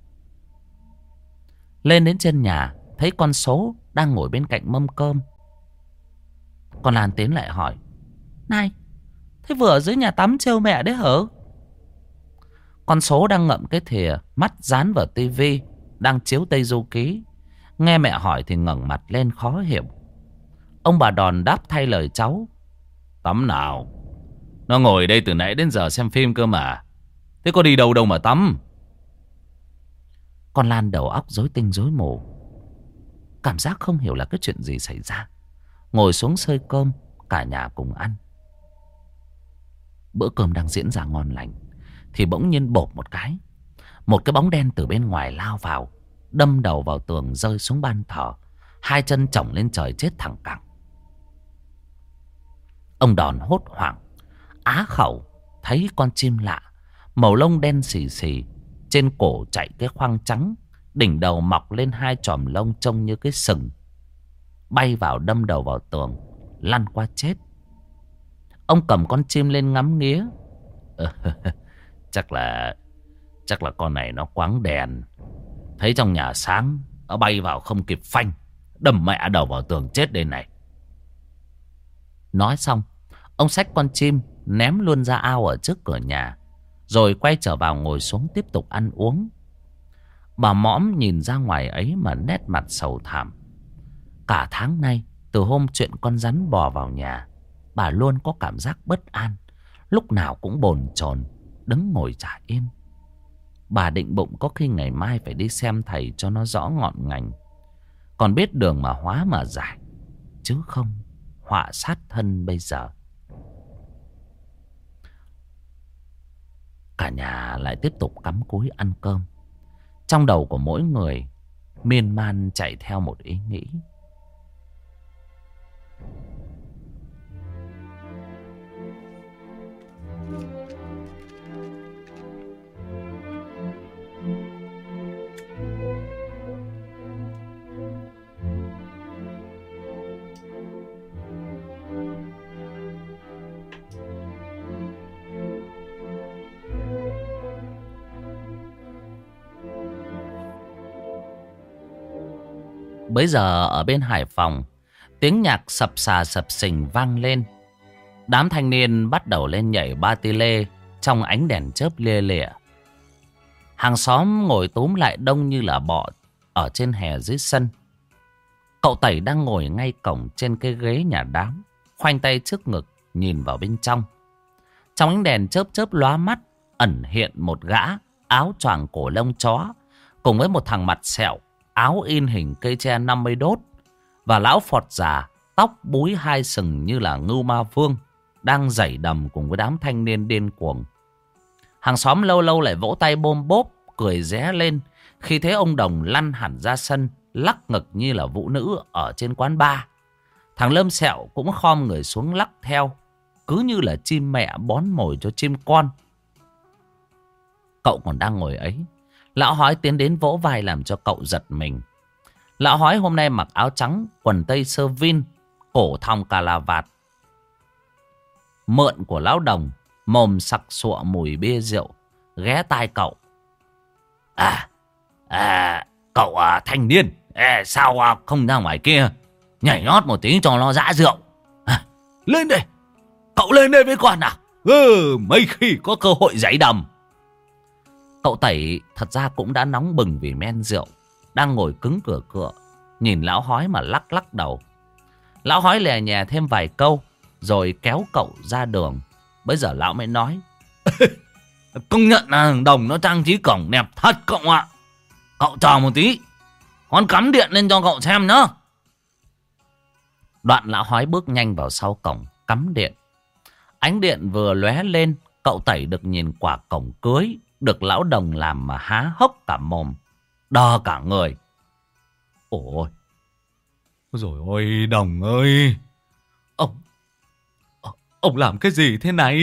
Lên đến trên nhà, thấy con số đang ngồi bên cạnh mâm cơm. Con Lan tiến lại hỏi: Này, thế vừa ở dưới nhà tắm trêu mẹ đấy hả? Con số đang ngậm cái thìa, mắt dán vào tivi đang chiếu Tây Du Ký. Nghe mẹ hỏi thì ngẩng mặt lên khó hiểu. Ông bà Đòn đáp thay lời cháu: Tắm nào? Nó ngồi đây từ nãy đến giờ xem phim cơ mà. Thế có đi đâu đâu mà tắm? Con Lan đầu óc rối tinh rối mù, cảm giác không hiểu là cái chuyện gì xảy ra. Ngồi xuống xơi cơm, cả nhà cùng ăn. Bữa cơm đang diễn ra ngon lành thì bỗng nhiên bộp một cái, một cái bóng đen từ bên ngoài lao vào, đâm đầu vào tường rơi xuống ban thờ, hai chân chổng lên trời chết thẳng cẳng. Ông Đòn hốt hoảng á khẩu, thấy con chim lạ, màu lông đen xì xì, trên cổ chạy cái khoang trắng, đỉnh đầu mọc lên hai chòm lông trông như cái sừng, bay vào đâm đầu vào tường, lăn qua chết. Ông cầm con chim lên ngắm nghía. Chắc là con này nó quáng đèn, thấy trong nhà sáng, nó bay vào không kịp phanh, Đâm mẹ đầu vào tường chết đây này. Nói xong, ông xách con chim ném luôn ra ao ở trước cửa nhà, rồi quay trở vào ngồi xuống tiếp tục ăn uống. Bà mõm nhìn ra ngoài ấy mà nét mặt sầu thảm. Cả tháng nay, từ hôm chuyện con rắn bò vào nhà, bà luôn có cảm giác bất an, lúc nào cũng bồn chồn, đứng ngồi chả yên. Bà định bụng có khi ngày mai phải đi xem thầy cho nó rõ ngọn ngành, còn biết đường mà hóa mà giải, chứ không họa sát thân bây giờ. Cả nhà lại tiếp tục cắm cúi ăn cơm. Trong đầu của mỗi người miên man chạy theo một ý nghĩ. Bấy giờ ở bên Hải Phòng, tiếng nhạc sập sà sập sình vang lên. Đám thanh niên bắt đầu lên nhảy ba ti lê trong ánh đèn chớp lia lịa. Hàng xóm ngồi túm lại đông như là bọ ở trên hè dưới sân. Cậu Tẩy đang ngồi ngay cổng trên cái ghế nhà đám, khoanh tay trước ngực nhìn vào bên trong. Trong ánh đèn chớp chớp lóa mắt ẩn hiện một gã áo choàng cổ lông chó cùng với một thằng mặt sẹo, áo in hình cây tre 50 đốt, và lão phọt già tóc búi hai sừng như là Ngưu Ma Vương đang giãy đầm cùng với đám thanh niên điên cuồng. Hàng xóm lâu lâu lại vỗ tay bôm bốp cười ré lên khi thấy ông Đồng lăn hẳn ra sân, lắc ngực như là vũ nữ ở trên quán bar. Thằng Lâm Sẹo cũng khom người xuống lắc theo, cứ như là chim mẹ bón mồi cho chim con. Cậu còn đang ngồi ấy, lão hói tiến đến vỗ vai làm cho cậu giật mình. Lão hói hôm nay mặc áo trắng, quần tây sơ vin, cổ thòng cà là vạt. Mượn của lão Đồng, mồm sặc sụa mùi bia rượu, ghé tai cậu. Cậu thanh niên, sao không ra ngoài kia nhảy nhót một tí cho nó dã rượu? Lên đây, cậu lên đây với con nào. Mấy khi có cơ hội giãy đầm. Cậu Tẩy thật ra cũng đã nóng bừng vì men rượu, đang ngồi cứng cửa cựa, nhìn lão hói mà lắc lắc đầu. Lão hói lè nhè thêm vài câu, rồi kéo cậu ra đường. Bây giờ lão mới nói. Công nhận là thằng Đồng nó trang trí cổng đẹp thật cậu ạ. Cậu chờ một tí, con cắm điện lên cho cậu xem nhá. Đoạn lão hói bước nhanh vào sau cổng, cắm điện. Ánh điện vừa lóe lên, cậu Tẩy được nhìn quả cổng cưới được lão Đồng làm mà há hốc cả mồm, đờ cả người. Ôi, rồi ôi Đồng ơi, ông làm cái gì thế này?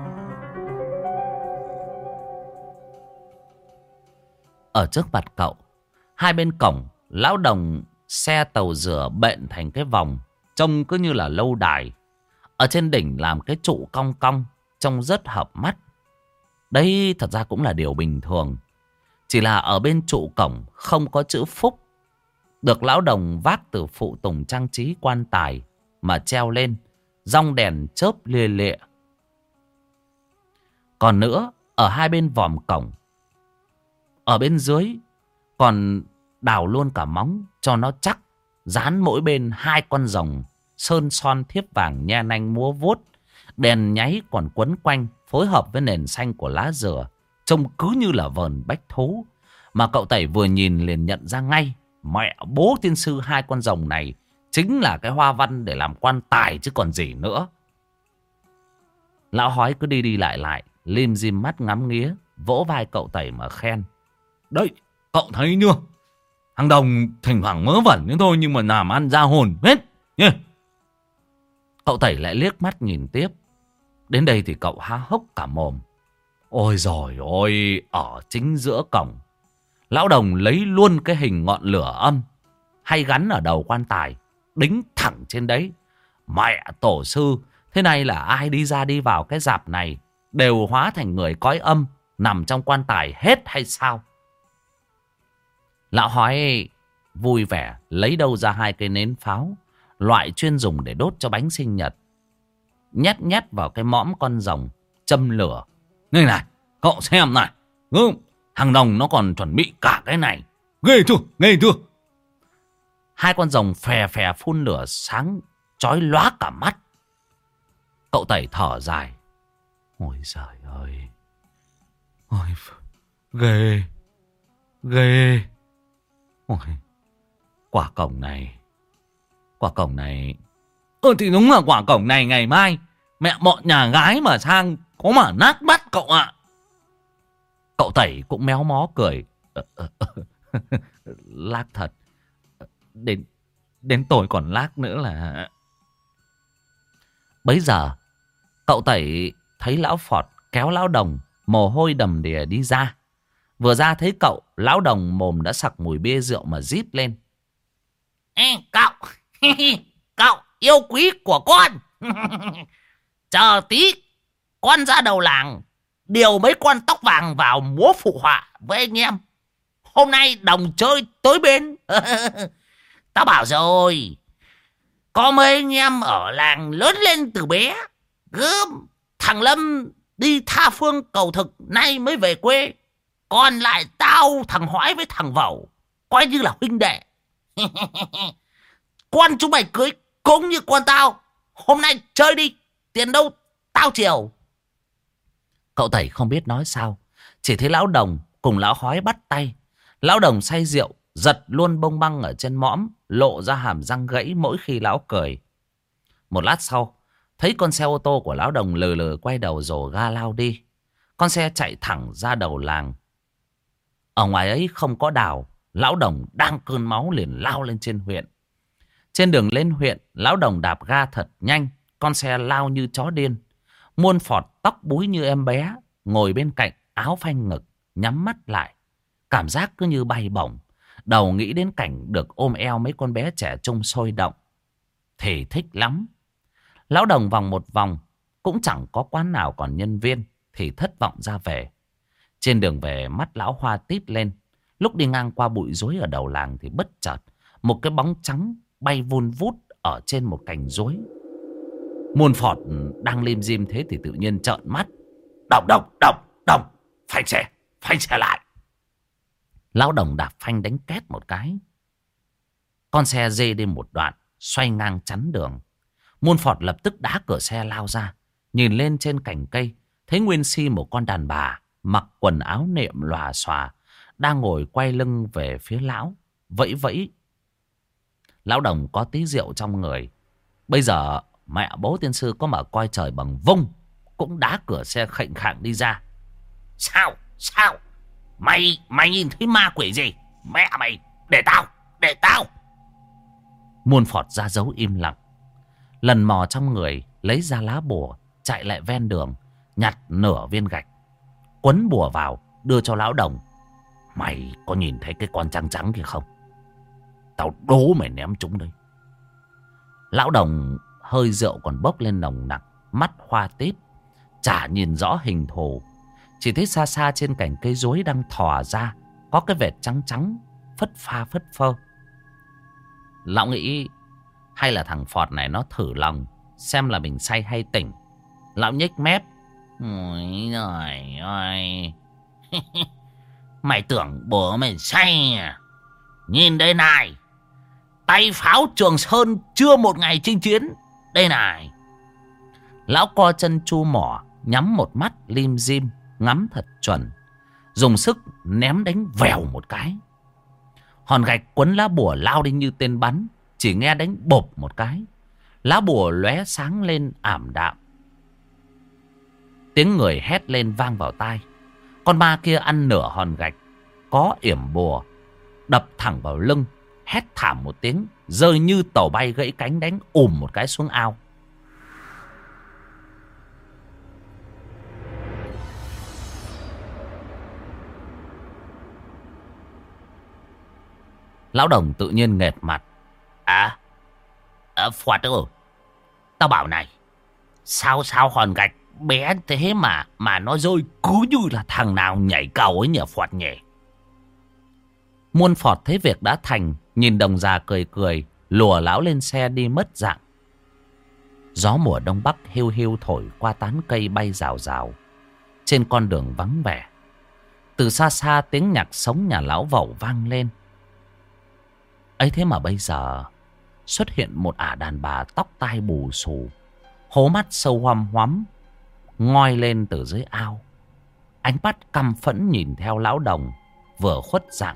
Ở trước mặt cậu, hai bên cổng, lão Đồng xe tàu rửa bện thành cái vòng, trông cứ như là lâu đài. Ở trên đỉnh làm cái trụ cong cong, trông rất hợp mắt. Đây thật ra cũng là điều bình thường. Chỉ là ở bên trụ cổng không có chữ Phúc, được lão Đồng vác từ phụ tùng trang trí quan tài mà treo lên, dong đèn chớp lia lịa. Còn nữa, ở hai bên vòm cổng, ở bên dưới còn đào luôn cả móng cho nó chắc, dán mỗi bên hai con rồng sơn son thiếp vàng nhe nanh múa vuốt. Đèn nháy còn quấn quanh, phối hợp với nền xanh của lá dừa, trông cứ như là vờn bách thú. Mà cậu Tẩy vừa nhìn liền nhận ra ngay, mẹ bố tiên sư hai con rồng này chính là cái hoa văn để làm quan tài chứ còn gì nữa. Lão hói cứ đi đi lại lại, lim dim mắt ngắm nghía, vỗ vai cậu Tẩy mà khen. Đấy, cậu thấy chưa? Thằng Đồng thỉnh thoảng mớ vẩn thế thôi nhưng mà làm ăn ra hồn hết nhé. Cậu Tẩy lại liếc mắt nhìn tiếp. Đến đây thì cậu há hốc cả mồm. Ôi giời ôi, ở chính giữa cổng, lão Đồng lấy luôn cái hình ngọn lửa âm hay gắn ở đầu quan tài, đính thẳng trên đấy. Mẹ tổ sư, thế này là ai đi ra đi vào cái rạp này đều hóa thành người cõi âm nằm trong quan tài hết hay sao? Lão hói vui vẻ lấy đâu ra 2 cây nến pháo, loại chuyên dùng để đốt cho bánh sinh nhật. Nhét nhét vào cái mõm con rồng, châm lửa. Này này, cậu xem này. Thằng Đồng nó còn chuẩn bị cả cái này. Ghê chưa, ghê chưa. 2 con rồng phè phè phun lửa sáng chói lóa cả mắt. Cậu Tẩy thở dài. Ôi giời ơi. Ôi, ghê. Ghê. Ôi, quả cổng này. Thì đúng là quả cổng này ngày mai mẹ bọn nhà gái mà sang có mà nát mắt cậu ạ. Cậu Tẩy cũng méo mó cười. Lác thật. Đến tôi còn lác nữa là... Bấy giờ cậu Tẩy thấy lão Phọt kéo lão Đồng mồ hôi đầm đìa đi ra. Vừa ra thấy cậu, lão Đồng mồm đã sặc mùi bia rượu mà rít lên. Ê, cậu cậu yêu quý của con. Chờ tí con ra đầu làng điều mấy con tóc vàng vào múa phụ họa với anh em. Hôm nay Đồng chơi tới bên. Tao bảo rồi, có mấy anh em ở làng lớn lên từ bé. Gớm, thằng Lâm đi tha phương cầu thực nay mới về quê. Còn lại tao, thằng Hoái với thằng Vẩu coi như là huynh đệ. Con chúng mày cưới cũng như con tao. Hôm nay chơi đi, tiền đâu tao chiều. Cậu Tẩy không biết nói sao, chỉ thấy lão Đồng cùng lão Hoái bắt tay. Lão Đồng say rượu giật luôn bông băng ở trên mõm, lộ ra hàm răng gãy mỗi khi lão cười. Một lát sau, thấy con xe ô tô của lão Đồng lừ lừ quay đầu rồ ga lao đi. Con xe chạy thẳng ra đầu làng. Ở ngoài ấy không có Đào, lão Đồng đang cơn máu liền lao lên trên huyện. Trên đường lên huyện, lão Đồng đạp ga thật nhanh, con xe lao như chó điên. Muôn Phọt tóc búi như em bé, ngồi bên cạnh áo phanh ngực, nhắm mắt lại. Cảm giác cứ như bay bổng. Đầu nghĩ đến cảnh được ôm eo mấy con bé trẻ trung sôi động thì thích lắm. Lão Đồng vòng một vòng, cũng chẳng có quán nào còn nhân viên, thì thất vọng ra về. Trên đường về mắt lão hoa tít lên. Lúc đi ngang qua bụi rối ở đầu làng thì bất chợt một cái bóng trắng bay vun vút ở trên một cành rối. Muôn Phọt đang lim dim thế thì tự nhiên trợn mắt. Đồng, phanh xe lại. Lão Đồng đạp phanh đánh két một cái. Con xe dê đi một đoạn, xoay ngang chắn đường. Muôn Phọt lập tức đá cửa xe lao ra. Nhìn lên trên cành cây, thấy nguyên si một con đàn bà mặc quần áo nệm lòa xòa đang ngồi quay lưng về phía lão, vẫy vẫy. Lão Đồng có tí rượu trong người. Bây giờ mẹ bố tiên sư có mở coi trời bằng vung, cũng đá cửa xe khệnh khạng đi ra. Sao? Mày nhìn thấy ma quỷ gì? Mẹ mày, để tao. Muôn Phọt ra dấu im lặng. Lần mò trong người, lấy ra lá bùa, chạy lại ven đường, nhặt nửa viên gạch, quấn bùa vào, đưa cho lão Đồng. Mày có nhìn thấy cái con trăng trắng kia không? Tao đố mày ném chúng đây. Lão Đồng hơi rượu còn bốc lên nồng nặc, mắt hoa tít, chả nhìn rõ hình thù. Chỉ thấy xa xa trên cành cây rối đang thò ra có cái vệt trắng trắng phất pha phất phơ. Lão nghĩ hay là thằng Phọt này nó thử lòng xem là mình say hay tỉnh. Lão nhếch mép. Ôi giời ơi. Mày tưởng bố mày say à? Nhìn đây này, tay pháo Trường Sơn chưa một ngày chinh chiến. Đây này. Lão co chân chu mỏ, nhắm một mắt lim dim, ngắm thật chuẩn, dùng sức ném đánh vèo một cái. Hòn gạch quấn lá bùa lao đi như tên bắn. Chỉ nghe đánh bộp một cái, lá bùa lóe sáng lên ảm đạm. Tiếng người hét lên vang vào tai. Con ma kia ăn nửa hòn gạch có yểm bùa, đập thẳng vào lưng, hét thảm một tiếng, rơi như tàu bay gãy cánh, đánh một cái xuống ao. Lão Đồng tự nhiên nghệt mặt. Phọt ơi, tao bảo này, sao hòn gạch bé thế mà nó rơi cứ như là thằng nào nhảy cầu ấy nhỉ Phọt nhỉ? Muôn phọt thấy việc đã thành, nhìn đồng già cười cười, lùa lão lên xe đi mất dạng. Gió mùa đông bắc hiu hiu thổi qua tán cây bay rào rào. Trên con đường vắng vẻ, từ xa xa tiếng nhạc sống nhà lão Vẩu vang lên. Ấy thế mà bây giờ xuất hiện một ả đàn bà tóc tai bù xù, hố mắt sâu hoăm hoắm, ngoi lên từ dưới ao. Ánh mắt căm phẫn nhìn theo lão đồng vừa khuất dạng.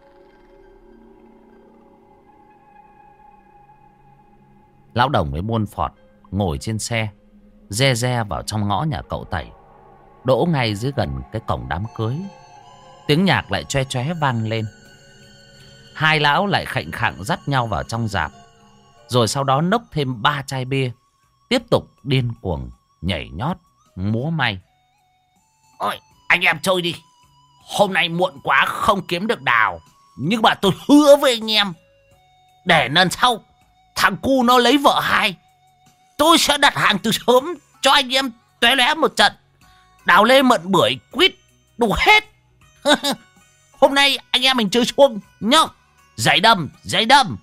Lão đồng với Muôn Phọt ngồi trên xe, re re vào trong ngõ nhà cậu Tẩy, đỗ ngay dưới gần cái cổng đám cưới. Tiếng nhạc lại choe choé vang lên. Hai lão lại khệnh khạng dắt nhau vào trong rạp, rồi sau đó nốc thêm 3 chai bia, tiếp tục điên cuồng nhảy nhót múa may. Ôi, anh em chơi đi. Hôm nay muộn quá không kiếm được đào, nhưng mà tôi hứa với anh em, để lần sau thằng cu nó lấy vợ hai, tôi sẽ đặt hàng từ sớm cho anh em tóe lóe một trận. Đào lê mận bưởi quýt đủ hết. Hôm nay anh em mình chơi chuông nhá. Giấy đâm, giấy đâm.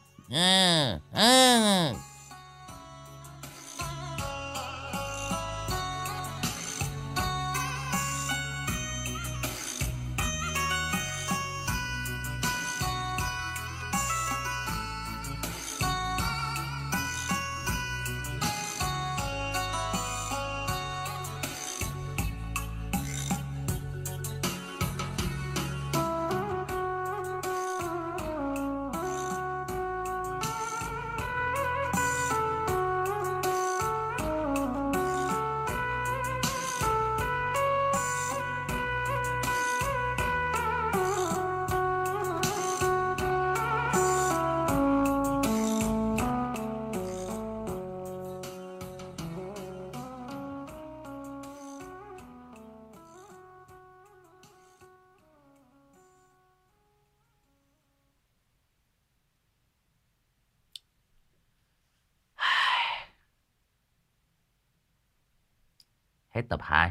Hết tập 2.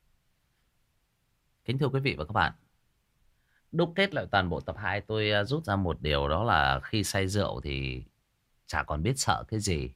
Kính thưa quý vị và các bạn, đúc kết lại toàn bộ tập 2, tôi rút ra một điều, đó là khi say rượu thì chả còn biết sợ cái gì.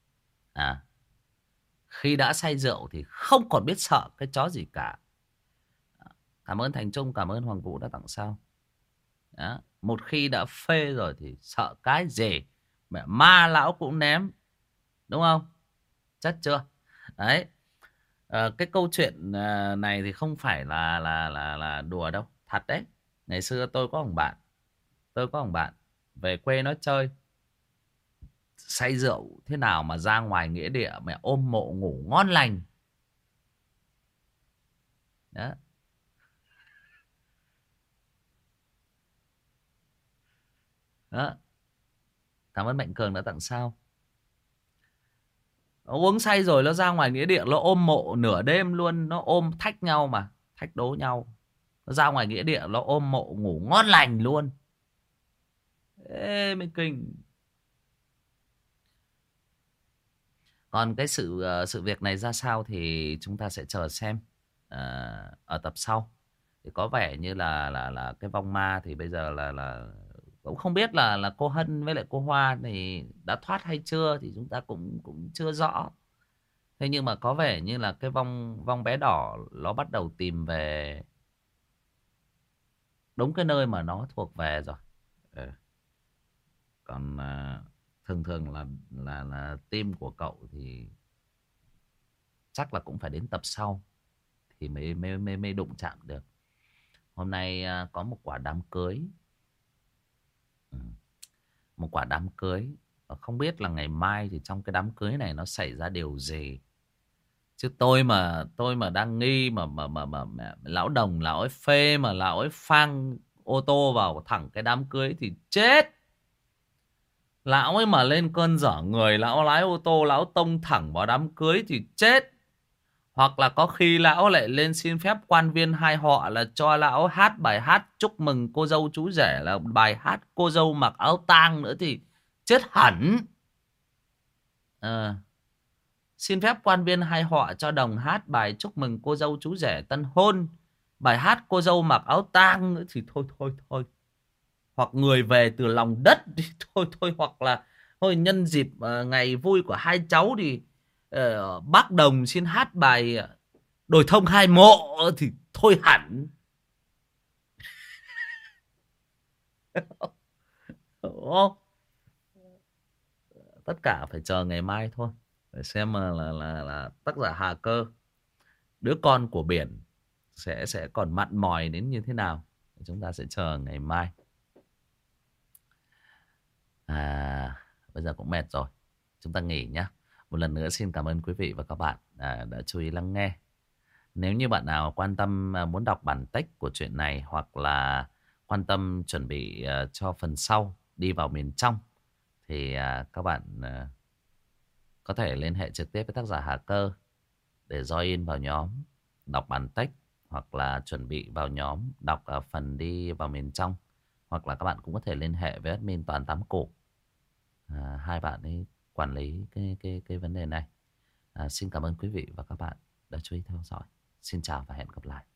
Khi đã say rượu thì không còn biết sợ cái chó gì cả. Cảm ơn Thành Trung, cảm ơn Hoàng Vũ đã tặng sao. Một khi đã phê rồi thì sợ cái gì. Mẹ ma lão cũng ném, đúng không? Chắc chưa? Đấy. Cái câu chuyện này thì không phải là đùa đâu, thật đấy. Ngày xưa tôi có thằng bạn về quê nó chơi, say rượu thế nào mà ra ngoài nghĩa địa mẹ ôm mộ ngủ ngon lành. Đó. Đó. Cảm ơn Mạnh Cường đã tặng sao. Nó uống say rồi nó ra ngoài nghĩa địa, nó ôm mộ nửa đêm luôn. Nó ôm thách nhau mà, thách đố nhau. Nó ra ngoài nghĩa địa nó ôm mộ ngủ ngon lành luôn. Ê mới kinh. Còn cái sự việc này ra sao thì chúng ta sẽ chờ xem ở tập sau. Thì có vẻ như là cái vong ma thì bây giờ là cũng không biết là cô Hân với lại cô Hoa thì đã thoát hay chưa thì chúng ta cũng chưa rõ. Thế nhưng mà có vẻ như là cái vong bé đỏ nó bắt đầu tìm về đúng cái nơi mà nó thuộc về rồi. Còn thường là team của cậu thì chắc là cũng phải đến tập sau thì mới đụng chạm được. Hôm nay có một quả đám cưới. Một quả đám cưới. Không biết là ngày mai thì trong cái đám cưới này nó xảy ra điều gì. Chứ tôi mà đang nghi mà lão Đồng, lão ấy phê mà lão ấy phang ô tô vào thẳng cái đám cưới thì chết. Lão ấy mà lên cơn dở người, lão lái ô tô, lão tông thẳng vào đám cưới thì chết. Hoặc là có khi lão lại lên xin phép quan viên hai họ là cho lão hát bài hát chúc mừng cô dâu chú rể, là bài hát cô dâu mặc áo tang nữa thì chết hẳn. Xin phép quan viên hai họ cho đồng hát bài chúc mừng cô dâu chú rể tân hôn, bài hát cô dâu mặc áo tang nữa thì thôi. hoặc người về từ lòng đất thì thôi, hoặc là thôi nhân dịp ngày vui của hai cháu thì bác Đồng xin hát bài Đồi Thông Hai Mộ thì thôi hẳn. Đúng. Tất cả phải chờ ngày mai thôi để xem là tác giả Hà Cơ, đứa con của biển, sẽ còn mặn mòi đến như thế nào. Chúng ta sẽ chờ ngày mai. Bây giờ cũng mệt rồi, chúng ta nghỉ nhé. Một lần nữa xin cảm ơn quý vị và các bạn đã chú ý lắng nghe. Nếu như bạn nào quan tâm muốn đọc bản text của chuyện này, hoặc là quan tâm chuẩn bị cho phần sau đi vào miền trong, thì các bạn có thể liên hệ trực tiếp với tác giả Hà Cơ để join vào nhóm đọc bản text, hoặc là chuẩn bị vào nhóm đọc phần đi vào miền trong. Hoặc là các bạn cũng có thể liên hệ với admin Toàn Tám Cổ. Hai bạn ấy quản lý cái vấn đề này. Xin cảm ơn quý vị và các bạn đã chú ý theo dõi. Xin chào và hẹn gặp lại.